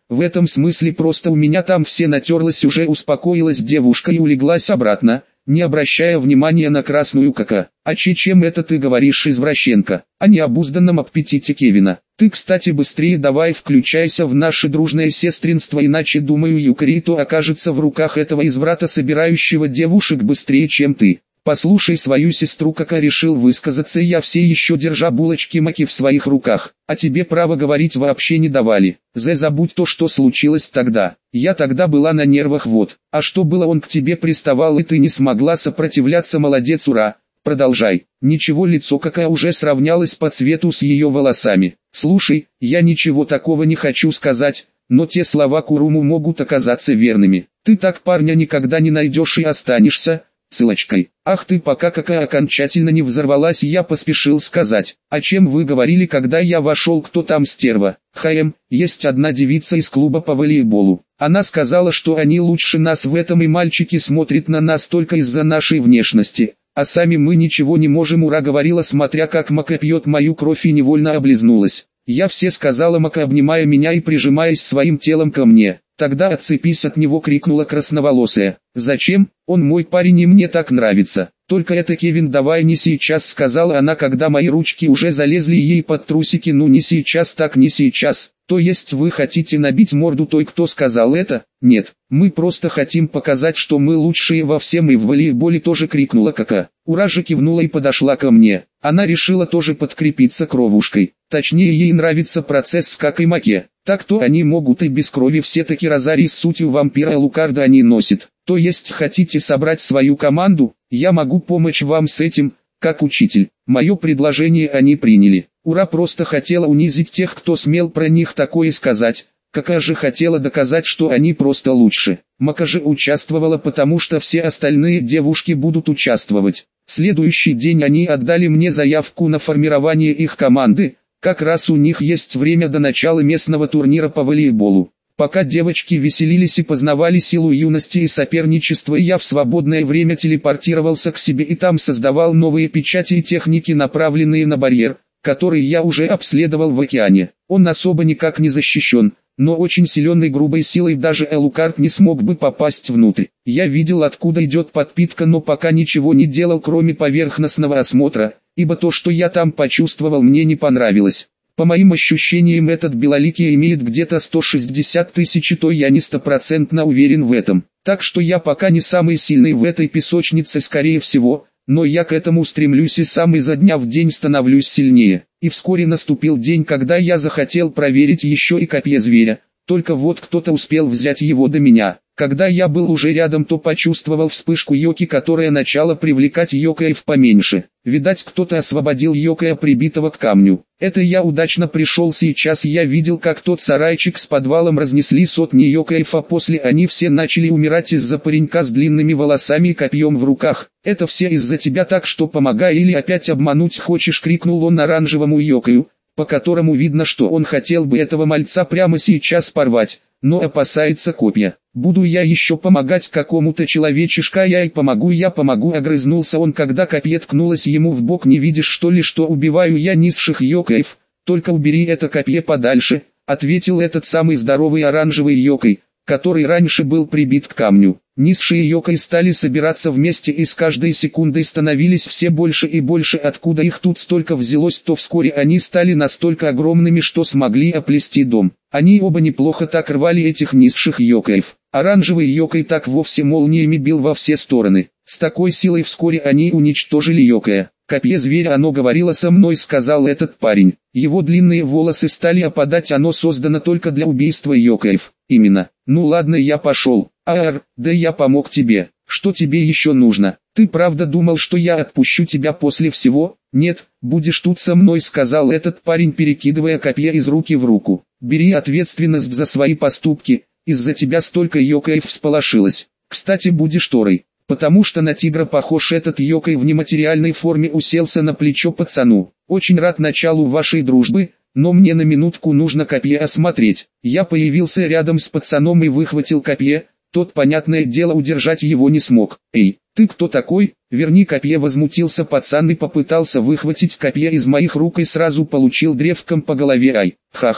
в этом смысле просто у меня там все натерлось, уже успокоилась девушка и улеглась обратно, не обращая внимания на красную кака. А че чем это ты говоришь, извращенка? О необузданном аппетите Кевина. Ты, кстати, быстрее давай включайся в наше дружное сестринство, иначе, думаю, Юкарито окажется в руках этого изврата, собирающего девушек быстрее, чем ты. Послушай свою сестру, кака, решил высказаться я, все еще держа булочки маки в своих руках. А тебе право говорить вообще не давали. Зе, забудь то, что случилось тогда. Я тогда была на нервах, вот. А что было, он к тебе приставал и ты не смогла сопротивляться, молодец, ура. Продолжай. Ничего, лицо какая уже сравнялось по цвету с ее волосами. Слушай, я ничего такого не хочу сказать, но те слова Куруму могут оказаться верными. Ты так парня никогда не найдешь и останешься ссылочкой. Ах ты, пока какая окончательно не взорвалась, я поспешил сказать. О чем вы говорили, когда я вошел, кто там стерва? Хм, есть одна девица из клуба по волейболу. Она сказала, что они лучше нас в этом, и мальчики смотрят на нас только из-за нашей внешности. А сами мы ничего не можем, ура, говорила, смотря как Мака пьет мою кровь, и невольно облизнулась. Я все сказала Мака, обнимая меня и прижимаясь своим телом ко мне. Тогда отцепись от него, крикнула красноволосая. Зачем? Он мой парень и мне так нравится. Только это, Кевин, давай не сейчас, сказала она, когда мои ручки уже залезли ей под трусики. Ну не сейчас, так не сейчас. То есть вы хотите набить морду той, кто сказал это? Нет, мы просто хотим показать, что мы лучшие во всем, и в волейболе тоже, крикнула кака. Ура же кивнула и подошла ко мне. Она решила тоже подкрепиться кровушкой. Точнее, ей нравится процесс с какой Маке. Так-то они могут и без крови, все-таки розарий с сутью вампира Лукарда они носят. То есть хотите собрать свою команду? Я могу помочь вам с этим, как учитель. Мое предложение они приняли. Ура, просто хотела унизить тех, кто смел про них такое сказать. Какая же хотела доказать, что они просто лучше. Мака же участвовала, потому что все остальные девушки будут участвовать. Следующий день они отдали мне заявку на формирование их команды. Как раз у них есть время до начала местного турнира по волейболу. Пока девочки веселились и познавали силу юности и соперничества, я в свободное время телепортировался к себе и там создавал новые печати и техники, направленные на барьер, который я уже обследовал в океане. Он особо никак не защищен, но очень силен и грубой силой даже Элукард не смог бы попасть внутрь. Я видел, откуда идет подпитка, но пока ничего не делал, кроме поверхностного осмотра, ибо то, что я там почувствовал, мне не понравилось. По моим ощущениям, этот белоликий имеет где-то сто шестьдесят тысяч, и то я не стопроцентно уверен в этом. Так что я пока не самый сильный в этой песочнице, скорее всего, но я к этому стремлюсь и сам изо дня в день становлюсь сильнее. И вскоре наступил день, когда я захотел проверить еще и копье зверя, только вот кто-то успел взять его до меня. Когда я был уже рядом, то почувствовал вспышку Йоки, которая начала привлекать Йокаев поменьше. Видать, кто-то освободил Йокая, прибитого к камню. Это я удачно пришел, сейчас я видел, как тот сарайчик с подвалом разнесли сотни Йокаев, а после они все начали умирать из-за паренька с длинными волосами и копьем в руках. Это все из-за тебя, так что помогай, или опять обмануть хочешь, крикнул он оранжевому Йокаю, по которому видно, что он хотел бы этого мальца прямо сейчас порвать, но опасается копья. Буду я еще помогать какому-то человечишка, я и помогу, я помогу, огрызнулся он, когда копье ткнулось ему в бок. Не видишь, что ли, что убиваю я низших Йокаев? Только убери это копье подальше, ответил этот самый здоровый оранжевый Йокай, который раньше был прибит к камню. Низшие Йокай стали собираться вместе и с каждой секундой становились все больше и больше. Откуда их тут столько взялось, то вскоре они стали настолько огромными, что смогли оплести дом. Они оба неплохо так рвали этих низших Йокаев. Оранжевый Йокай так вовсе молниями бил во все стороны. С такой силой вскоре они уничтожили Йокая. «Копье зверя, оно говорило со мной», — сказал этот парень. Его длинные волосы стали опадать, оно создано только для убийства Йокаев. Именно. Ну ладно, я пошел. Аар, да я помог тебе. Что тебе еще нужно? Ты правда думал, что я отпущу тебя после всего? Нет, будешь тут со мной, сказал этот парень, перекидывая копье из руки в руку. Бери ответственность за свои поступки. Из-за тебя столько Йокаев всполошилось. Кстати, будешь Торой. Потому что на тигра похож. Этот Йокай в нематериальной форме уселся на плечо пацану. Очень рад началу вашей дружбы, но мне на минутку нужно копье осмотреть. Я появился рядом с пацаном и выхватил копье. Тот, понятное дело, удержать его не смог. Эй, ты кто такой? Верни копье, возмутился пацан и попытался выхватить копье из моих рук и сразу получил древком по голове. Ай, ха-ха,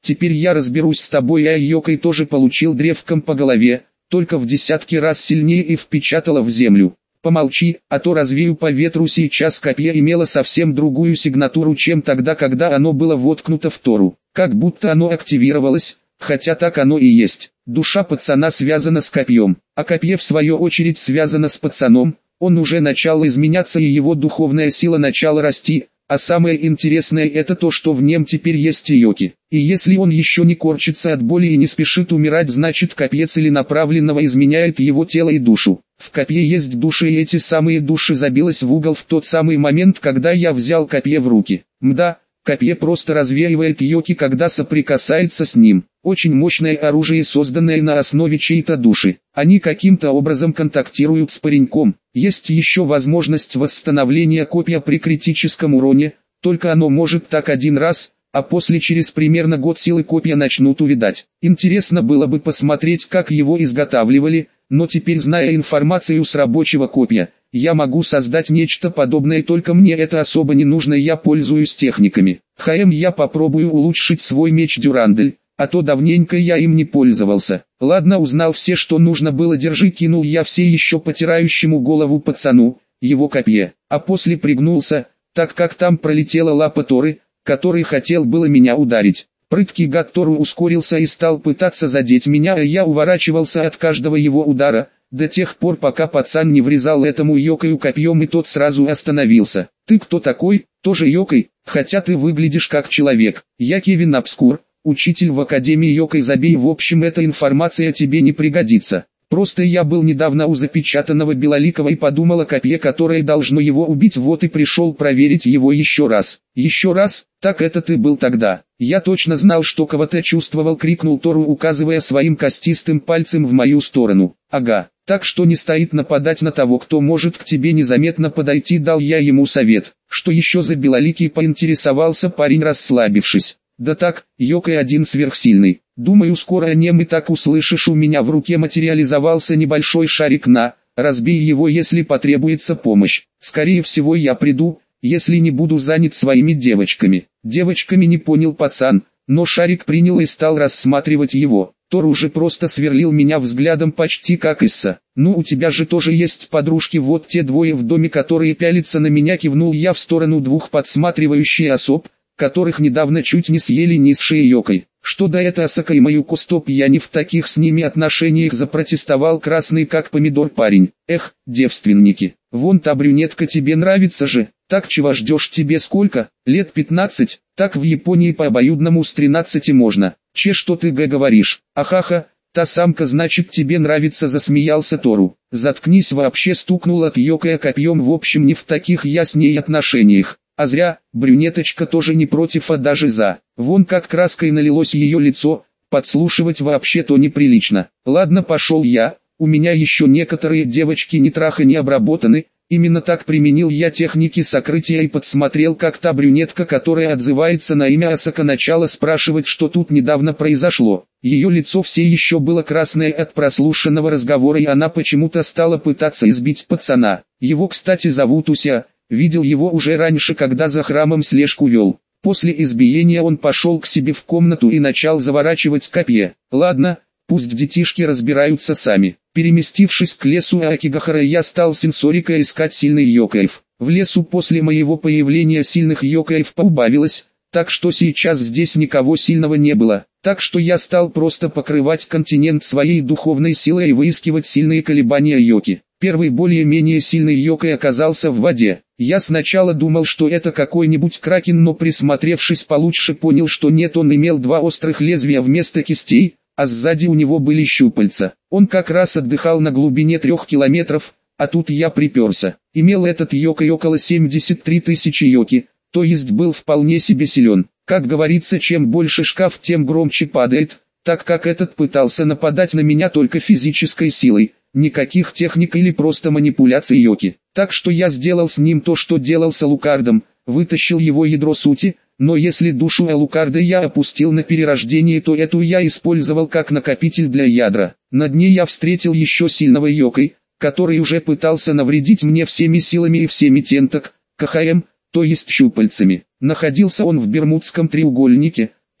теперь я разберусь с тобой, а Йокой тоже получил древком по голове, только в десятки раз сильнее и впечатала в землю. Помолчи, а то развею по ветру. Сейчас копье имело совсем другую сигнатуру, чем тогда, когда оно было воткнуто в Тору. Как будто оно активировалось, хотя так оно и есть. Душа пацана связана с копьем, а копье в свою очередь связано с пацаном. Он уже начал изменяться и его духовная сила начала расти. А самое интересное это то, что в нем теперь есть Йоки. И если он еще не корчится от боли и не спешит умирать, значит копье целенаправленного изменяет его тело и душу. В копье есть души, и эти самые души забилось в угол в тот самый момент, когда я взял копье в руки. Мда, копье просто развеивает Йоки, когда соприкасается с ним. Очень мощное оружие, созданное на основе чьей-то души. Они каким-то образом контактируют с пареньком. Есть еще возможность восстановления копья при критическом уроне, только оно может так один раз, а после через примерно год силы копья начнут увядать. Интересно было бы посмотреть, как его изготавливали, но теперь, зная информацию с рабочего копья, я могу создать нечто подобное, только мне это особо не нужно, я пользуюсь техниками. Хм, я попробую улучшить свой меч Дюрандель, а то давненько я им не пользовался. Ладно, узнал все, что нужно было, держи, кинул я все еще потирающему голову пацану, его копье, а после пригнулся, так как там пролетела лапа Торы, который хотел было меня ударить. Прыткий гад Тору ускорился и стал пытаться задеть меня, а я уворачивался от каждого его удара, до тех пор, пока пацан не врезал этому Йокою копьем, и тот сразу остановился. Ты кто такой? Тоже Йокой? Хотя ты выглядишь как человек. Я Кевин Обскур, учитель в Академии Йокой. Забей, в общем, эта информация тебе не пригодится. Просто я был недавно у запечатанного Белоликого и подумал о копье, которое должно его убить, вот и пришел проверить его еще раз. Еще раз? Так это ты был тогда. Я точно знал, что кого-то чувствовал, крикнул Тору, указывая своим костистым пальцем в мою сторону. Ага, так что не стоит нападать на того, кто может к тебе незаметно подойти, дал я ему совет. Что еще за Белоликий, поинтересовался парень, расслабившись. Да так, Йокой один сверхсильный. Думаю, скоро о нем и так услышишь. У меня в руке материализовался небольшой шарик, на, разбей его, если потребуется помощь. Скорее всего я приду, если не буду занят своими девочками. Девочками, не понял пацан, но шарик принял и стал рассматривать его. Тор уже просто сверлил меня взглядом, почти как Исса. Ну, у тебя же тоже есть подружки, вот те двое в доме, которые пялятся на меня, кивнул я в сторону двух подсматривающих особ, которых недавно чуть не съели низшие Йокой. Что до это Асака и Маюко, стоп, я не в таких с ними отношениях, запротестовал красный как помидор парень. Эх, девственники, вон та брюнетка тебе нравится же, так чего ждешь, тебе сколько, лет пятнадцать, так в Японии по обоюдному с тринадцати можно. Че, что ты г говоришь, ахаха, та самка значит тебе нравится, засмеялся Тору. Заткнись вообще, стукнул от Йокая копьем, в общем не в таких я с ней отношениях. А зря, брюнеточка тоже не против, а даже за. Вон как краской налилось ее лицо, подслушивать вообще-то неприлично. Ладно, пошел я, у меня еще некоторые девочки не траха не обработаны. Именно так применил я техники сокрытия и подсмотрел, как та брюнетка, которая отзывается на имя Асака, начала спрашивать, что тут недавно произошло. Ее лицо все еще было красное от прослушанного разговора, и она почему-то стала пытаться избить пацана. Его, кстати, зовут Уся. Видел его уже раньше, когда за храмом слежку вел. После избиения он пошел к себе в комнату и начал заворачивать копье. Ладно, пусть детишки разбираются сами. Переместившись к лесу Акигахара, я стал сенсорика искать сильных йокаев. В лесу после моего появления сильных йокаев поубавилось, так что сейчас здесь никого сильного не было. Так что я стал просто покрывать континент своей духовной силой и выискивать сильные колебания йоки. Первый более-менее сильный йокай оказался в воде. Я сначала думал, что это какой-нибудь кракен, но присмотревшись получше понял, что нет, он имел два острых лезвия вместо кистей, а сзади у него были щупальца. Он как раз отдыхал на глубине трех километров, а тут я приперся. Имел этот йокай около семьдесят три тысячи йоки, то есть был вполне себе силен. Как говорится, чем больше шкаф, тем громче падает, так как этот пытался нападать на меня только физической силой. Никаких техник или просто манипуляций йоки. Так что я сделал с ним то, что делал с Алукардом, вытащил его ядро сути, но если душу Алукарда я опустил на перерождение, то эту я использовал как накопитель для ядра. На дне я встретил еще сильного йокой, который уже пытался навредить мне всеми силами и всеми тентак, КХМ, то есть щупальцами. Находился он в Бермудском треугольнике,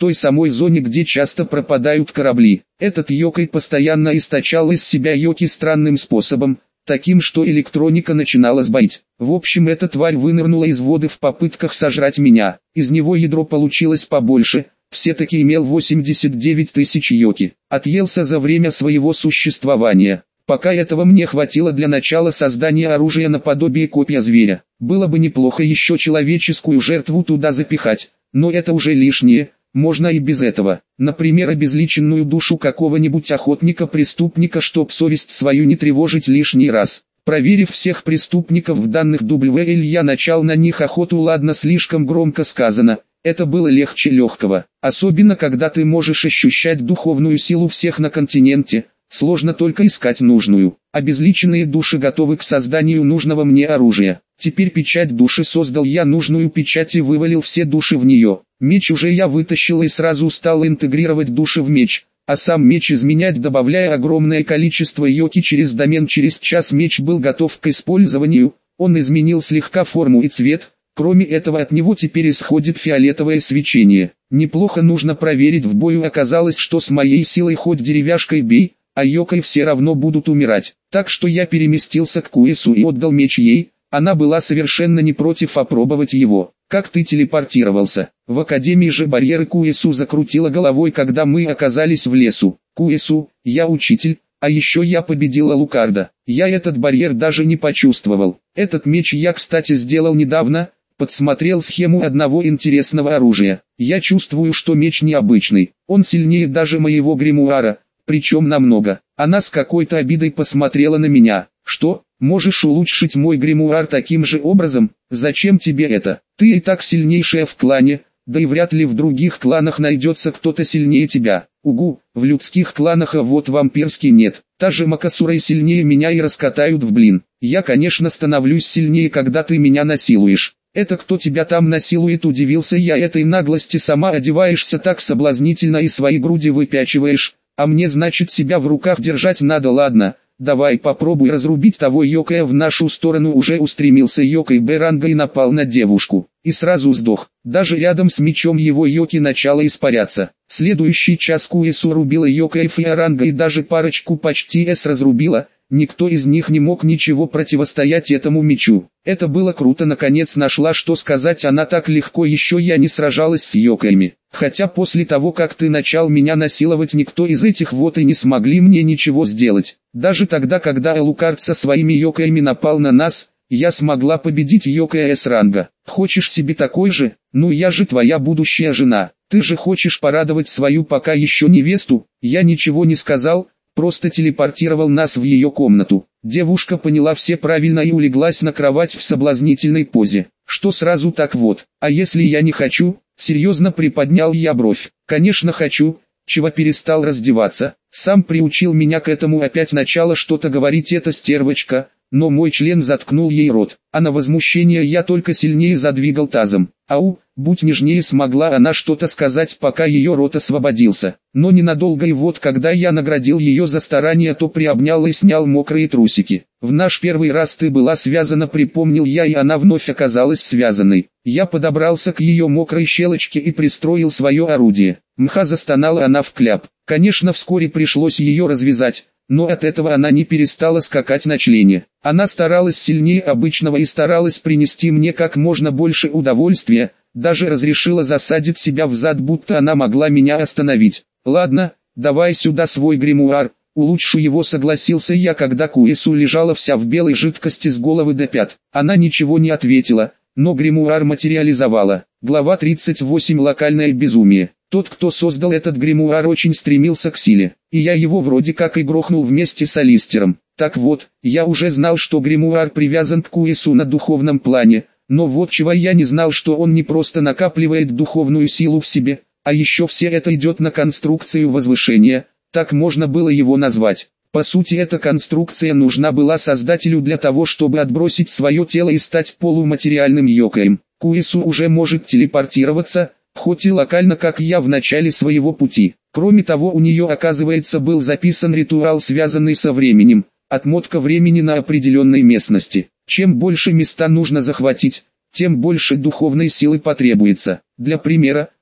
той самой зоне, где часто пропадают корабли. Этот йокай постоянно источал из себя йоки странным способом, таким, что электроника начинала сбоить. В общем, эта тварь вынырнула из воды в попытках сожрать меня. Из него ядро получилось побольше, все-таки имел восемьдесят девять тысяч йоки. Отъелся за время своего существования. Пока этого мне хватило для начала создания оружия наподобие копья зверя. Было бы неплохо еще человеческую жертву туда запихать, но это уже лишнее, можно и без этого. Например, обезличенную душу какого-нибудь охотника-преступника, чтоб совесть свою не тревожить лишний раз. Проверив всех преступников в данных дабл ю эл, я начал на них охоту. Ладно, слишком громко сказано. Это было легче легкого. Особенно когда ты можешь ощущать духовную силу всех на континенте. Сложно только искать нужную. Обезличенные души готовы к созданию нужного мне оружия. Теперь печать души создал я нужную печать и вывалил все души в нее. Меч уже я вытащил и сразу стал интегрировать души в меч, а сам меч изменять, добавляя огромное количество йоки через домен. Через час меч был готов к использованию, он изменил слегка форму и цвет. Кроме этого, от него теперь исходит фиолетовое свечение. Неплохо, нужно проверить в бою. Оказалось, что с моей силой хоть деревяшкой бей, а йокой все равно будут умирать. Так что я переместился к Куэсу и отдал меч ей. Она была совершенно не против опробовать его. Как ты телепортировался? В академии же барьеры. Куэсу закрутила головой, когда мы оказались в лесу. Куэсу, я учитель, а еще я победил Алукарда. Я этот барьер даже не почувствовал. Этот меч я, кстати, сделал недавно. Подсмотрел схему одного интересного оружия. Я чувствую, что меч необычный. Он сильнее даже моего гримуара. Причем намного. Она с какой-то обидой посмотрела на меня. Что, можешь улучшить мой гримуар таким же образом? Зачем тебе это? Ты и так сильнейшая в клане, да и вряд ли в других кланах найдется кто-то сильнее тебя. Угу, в людских кланах, а вот вампирский нет. Та же Макасурай сильнее меня и раскатают в блин. Я, конечно, становлюсь сильнее, когда ты меня насилуешь. Это кто тебя там насилует? Удивился я этой наглости. Сама одеваешься так соблазнительно и свои груди выпячиваешь. А мне, значит, себя в руках держать надо. Ладно, давай попробуй разрубить того йокая. В нашу сторону уже устремился йокай Беранга и напал на девушку. И сразу сдох. Даже рядом с мечом его йоки начало испаряться. Следующий час Куэсу рубила йокаев и Оранга, и даже парочку почти с разрубила. Никто из них не мог ничего противостоять этому мечу. Это было круто, наконец нашла что сказать она. Так легко еще я не сражалась с йокаями. Хотя после того, как ты начал меня насиловать, никто из этих вот и не смогли мне ничего сделать. Даже тогда, когда Алукард со своими йокаями напал на нас, я смогла победить йокая с ранга. Хочешь себе такой же? Ну я же твоя будущая жена. Ты же хочешь порадовать свою пока еще невесту? Я ничего не сказал. Просто телепортировал нас в ее комнату. Девушка поняла все правильно и улеглась на кровать в соблазнительной позе. Что сразу так вот? А если я не хочу? Серьезно приподнял я бровь. Конечно хочу. Чего перестал раздеваться? Сам приучил меня к этому. Опять начала что-то говорить эта стервочка, но мой член заткнул ей рот. А на возмущение я только сильнее задвигал тазом. Ау, будь нежнее, смогла она что-то сказать, пока ее рот освободился. Но ненадолго, и вот когда я наградил ее за старание, то приобнял и снял мокрые трусики. В наш первый раз ты была связана, припомнил я, и она вновь оказалась связанной. Я подобрался к ее мокрой щелочке и пристроил свое орудие. Мха, застонала она в кляп. Конечно, вскоре пришлось ее развязать. Но от этого она не перестала скакать на члене. Она старалась сильнее обычного и старалась принести мне как можно больше удовольствия, даже разрешила засадить себя в зад, будто она могла меня остановить. Ладно, давай сюда свой гримуар, улучшу его, согласился я, когда Куэсу лежала вся в белой жидкости с головы до пят. Она ничего не ответила, но гримуар материализовала. Глава тридцать восемь. Локальное безумие. Тот, кто создал этот гримуар, очень стремился к силе, и я его вроде как и грохнул вместе с Алистером. Так вот, я уже знал, что гримуар привязан к Куэсу на духовном плане, но вот чего я не знал, что он не просто накапливает духовную силу в себе, а еще все это идет на конструкцию возвышения, так можно было его назвать. По сути, эта конструкция нужна была создателю для того, чтобы отбросить свое тело и стать полуматериальным йокаем. Куэсу уже может телепортироваться, хоть и локально, как я в начале своего пути. Кроме того, у нее, оказывается, был записан ритуал, связанный со временем, отмотка времени на определенной местности. Чем больше места нужно захватить, тем больше духовной силы потребуется. Для примера,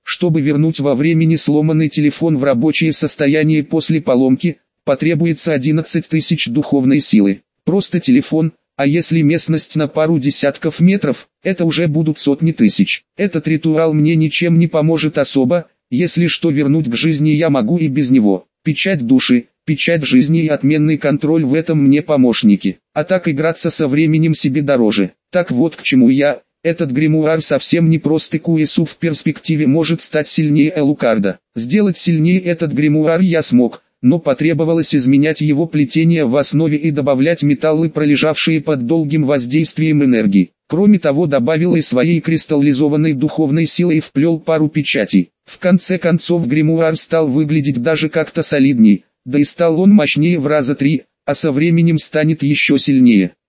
Чтобы вернуть во времени сломанный телефон в рабочее состояние после поломки, потребуется одиннадцать тысяч духовной силы. Просто телефон, а если местность на пару десятков метров, это уже будут сотни тысяч. Этот ритуал мне ничем не поможет особо, если что вернуть к жизни я могу и без него. Печать души, печать жизни и отменный контроль в этом мне помощники. А так играться со временем себе дороже. Так вот к чему я. Этот гримуар совсем не прост, и Куэсу в перспективе может стать сильнее Элукарда. Сделать сильнее этот гримуар я смог, но потребовалось изменять его плетение в основе и добавлять металлы, пролежавшие под долгим воздействием энергии. Кроме того, добавил и своей кристаллизованной духовной силой и вплел пару печатей. В конце концов гримуар стал выглядеть даже как-то солидней, да и стал он мощнее в раза три, а со временем станет еще сильнее.